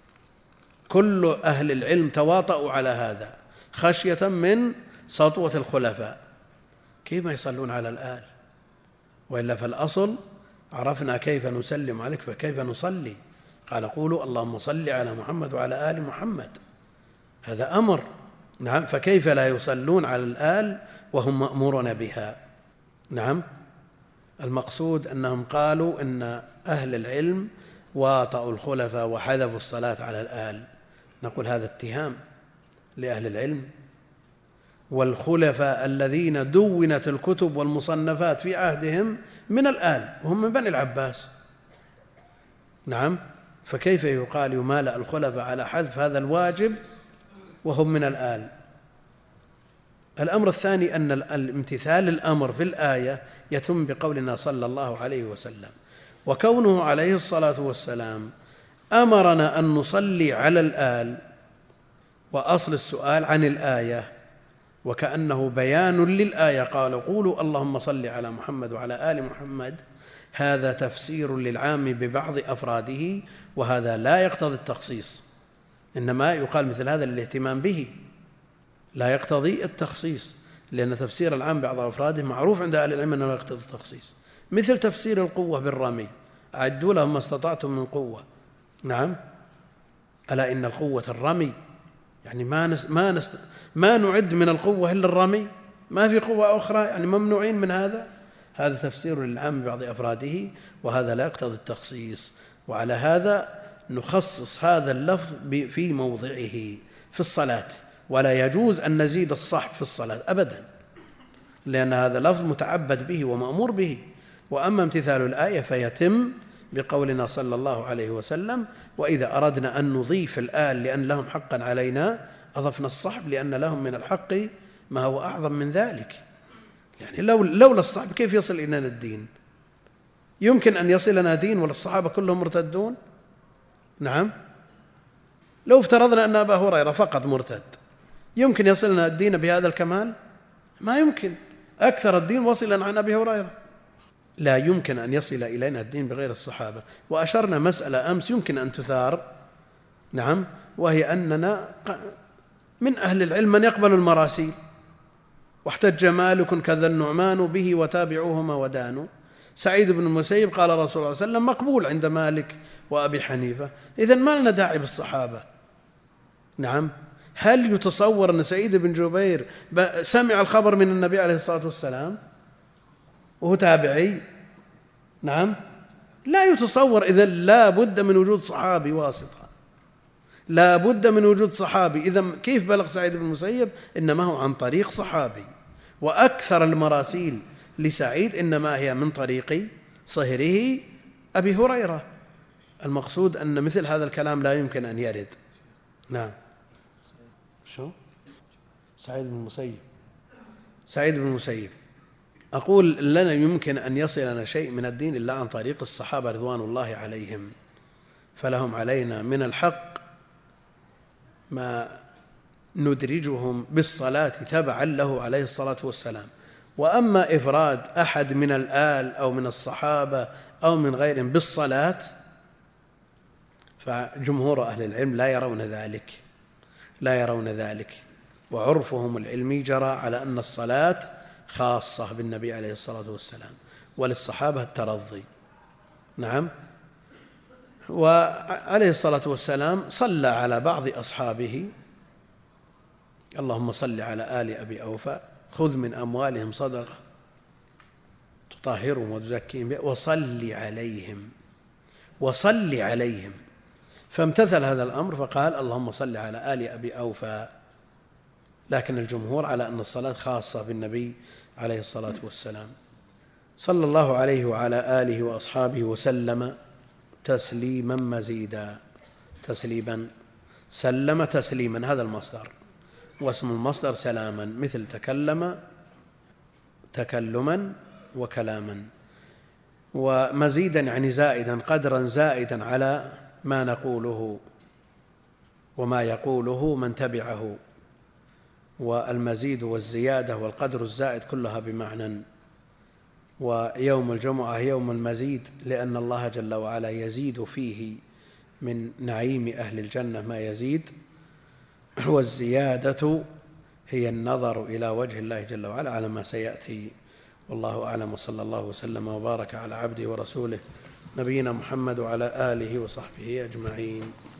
كل أهل العلم تواطؤوا على هذا خشية من سطوة الخلفاء، كيف ما يصلون على الآل؟ وإلا فالأصل عرفنا كيف نسلم عليك فكيف نصلي، قال قولوا اللهم صل على محمد وعلى آل محمد، هذا أمر. نعم، فكيف لا يصلون على الآل وهم مأمورون بها؟ نعم، المقصود أنهم قالوا إن أهل العلم واطؤوا الخلفاء وحذفوا الصلاة على الآل، نقول هذا اتهام لأهل العلم، والخلفاء الذين دونت الكتب والمصنفات في عهدهم من الآل وهم من بني العباس. نعم، فكيف يقال يمالأ الخلفاء على حذف هذا الواجب وهم من الآل؟ الأمر الثاني أن الامتثال الأمر في الآية يتم بقولنا صلى الله عليه وسلم، وكونه عليه الصلاة والسلام أمرنا أن نصلي على الآل، وأصل السؤال عن الآية وكأنه بيان للآية، قال قولوا اللهم صل على محمد وعلى آل محمد، هذا تفسير للعام ببعض أفراده، وهذا لا يقتضي التخصيص، إنما يقال مثل هذا للاهتمام به، لا يقتضي التخصيص، لأن تفسير العام بعض أفراده معروف عند أهل العلم أنه لا يقتضي التخصيص، مثل تفسير القوة بالرمي، أعدوا لهم ما استطعتم من قوة. نعم، ألا إن القوة الرمي، يعني ما نس ما نس ما نعد من القوة إلا الرمي، ما في قوة أخرى، يعني ممنوعين من هذا. هذا تفسير للعام ببعض أفراده، وهذا لا يقتضي التخصيص، وعلى هذا نخصص هذا اللفظ في موضعه في الصلاة، ولا يجوز أن نزيد الصحب في الصلاة أبدا، لأن هذا لفظ متعبد به ومأمور به. وأما امتثال الآية فيتم بقولنا صلى الله عليه وسلم، وإذا أردنا أن نضيف الآل لأن لهم حقا علينا أضفنا الصحب، لأن لهم من الحق ما هو أعظم من ذلك. يعني لو لولا الصحب كيف يصل إلينا الدين؟ يمكن أن يصلنا دين ولا الصحابة كلهم مرتدون؟ نعم، لو افترضنا أن أبا هريرة فقط مرتد يمكن يصلنا الدين بهذا الكمال؟ ما يمكن، أكثر الدين وصلا عن أبي هريرة، لا يمكن أن يصل إلينا الدين بغير الصحابة. وأشرنا مسألة أمس يمكن أن تثار، نعم، وهي أننا من أهل العلم من يقبل المراسيل، واحتج مالك كذا النعمان به وتابعوهما ودانوا. سعيد بن المسيب قال رسول الله صلى الله عليه وسلم مقبول عند مالك وأبي حنيفة، إذن ما لنا داعي بالصحابة. نعم، هل يتصور أن سعيد بن جبير سمع الخبر من النبي عليه الصلاة والسلام وهو تابعي؟ نعم، لا يتصور. إذن لا بد من وجود صحابي واسطة، لا بد من وجود صحابي. إذن كيف بلغ سعيد بن المسيب؟ إنما هو عن طريق صحابي، وأكثر المراسيل لسعيد إنما هي من طريق صهره أبي هريرة. المقصود أن مثل هذا الكلام لا يمكن أن يرد. نعم، شو سعيد بن المسيب سعيد بن المسيب أقول لنا يمكن أن يصلنا شيء من الدين إلا عن طريق الصحابة رضوان الله عليهم، فلهم علينا من الحق ما ندرجهم بالصلاة تبعا له عليه الصلاة والسلام. وأما إفراد أحد من الآل أو من الصحابة أو من غيرهم بالصلاة فجمهور أهل العلم لا يرون ذلك لا يرون ذلك وعرفهم العلمي جرى على أن الصلاة خاصة بالنبي عليه الصلاة والسلام، وللصحابة الترضي. نعم، وعليه الصلاة والسلام صلى على بعض أصحابه اللهم صل على آل أبي أوفى خذ من أموالهم صدقة تطهرهم وتزكيهم وصل عليهم وصل عليهم فامتثل هذا الأمر فقال اللهم صل على آل أبي أوفى. لكن الجمهور على أن الصلاة خاصة بالنبي عليه الصلاة والسلام. صلى الله عليه وعلى آله وأصحابه وسلم تسليما مزيدا. تسليما سلم تسليما هذا المصدر، واسم المصدر سلاما، مثل تكلم تكلما وكلاما. ومزيدا يعني زائدا، قدرا زائدا على ما نقوله وما يقوله من تبعه. والمزيد والزيادة والقدر الزائد كلها بمعنى. ويوم الجمعة يوم المزيد لأن الله جل وعلا يزيد فيه من نعيم أهل الجنة ما يزيد. والزيادة هي النظر إلى وجه الله جل وعلا على ما سيأتي. والله أعلم، وصلى الله وسلم وبارك على عبده ورسوله نبينا محمد وعلى آله وصحبه أجمعين.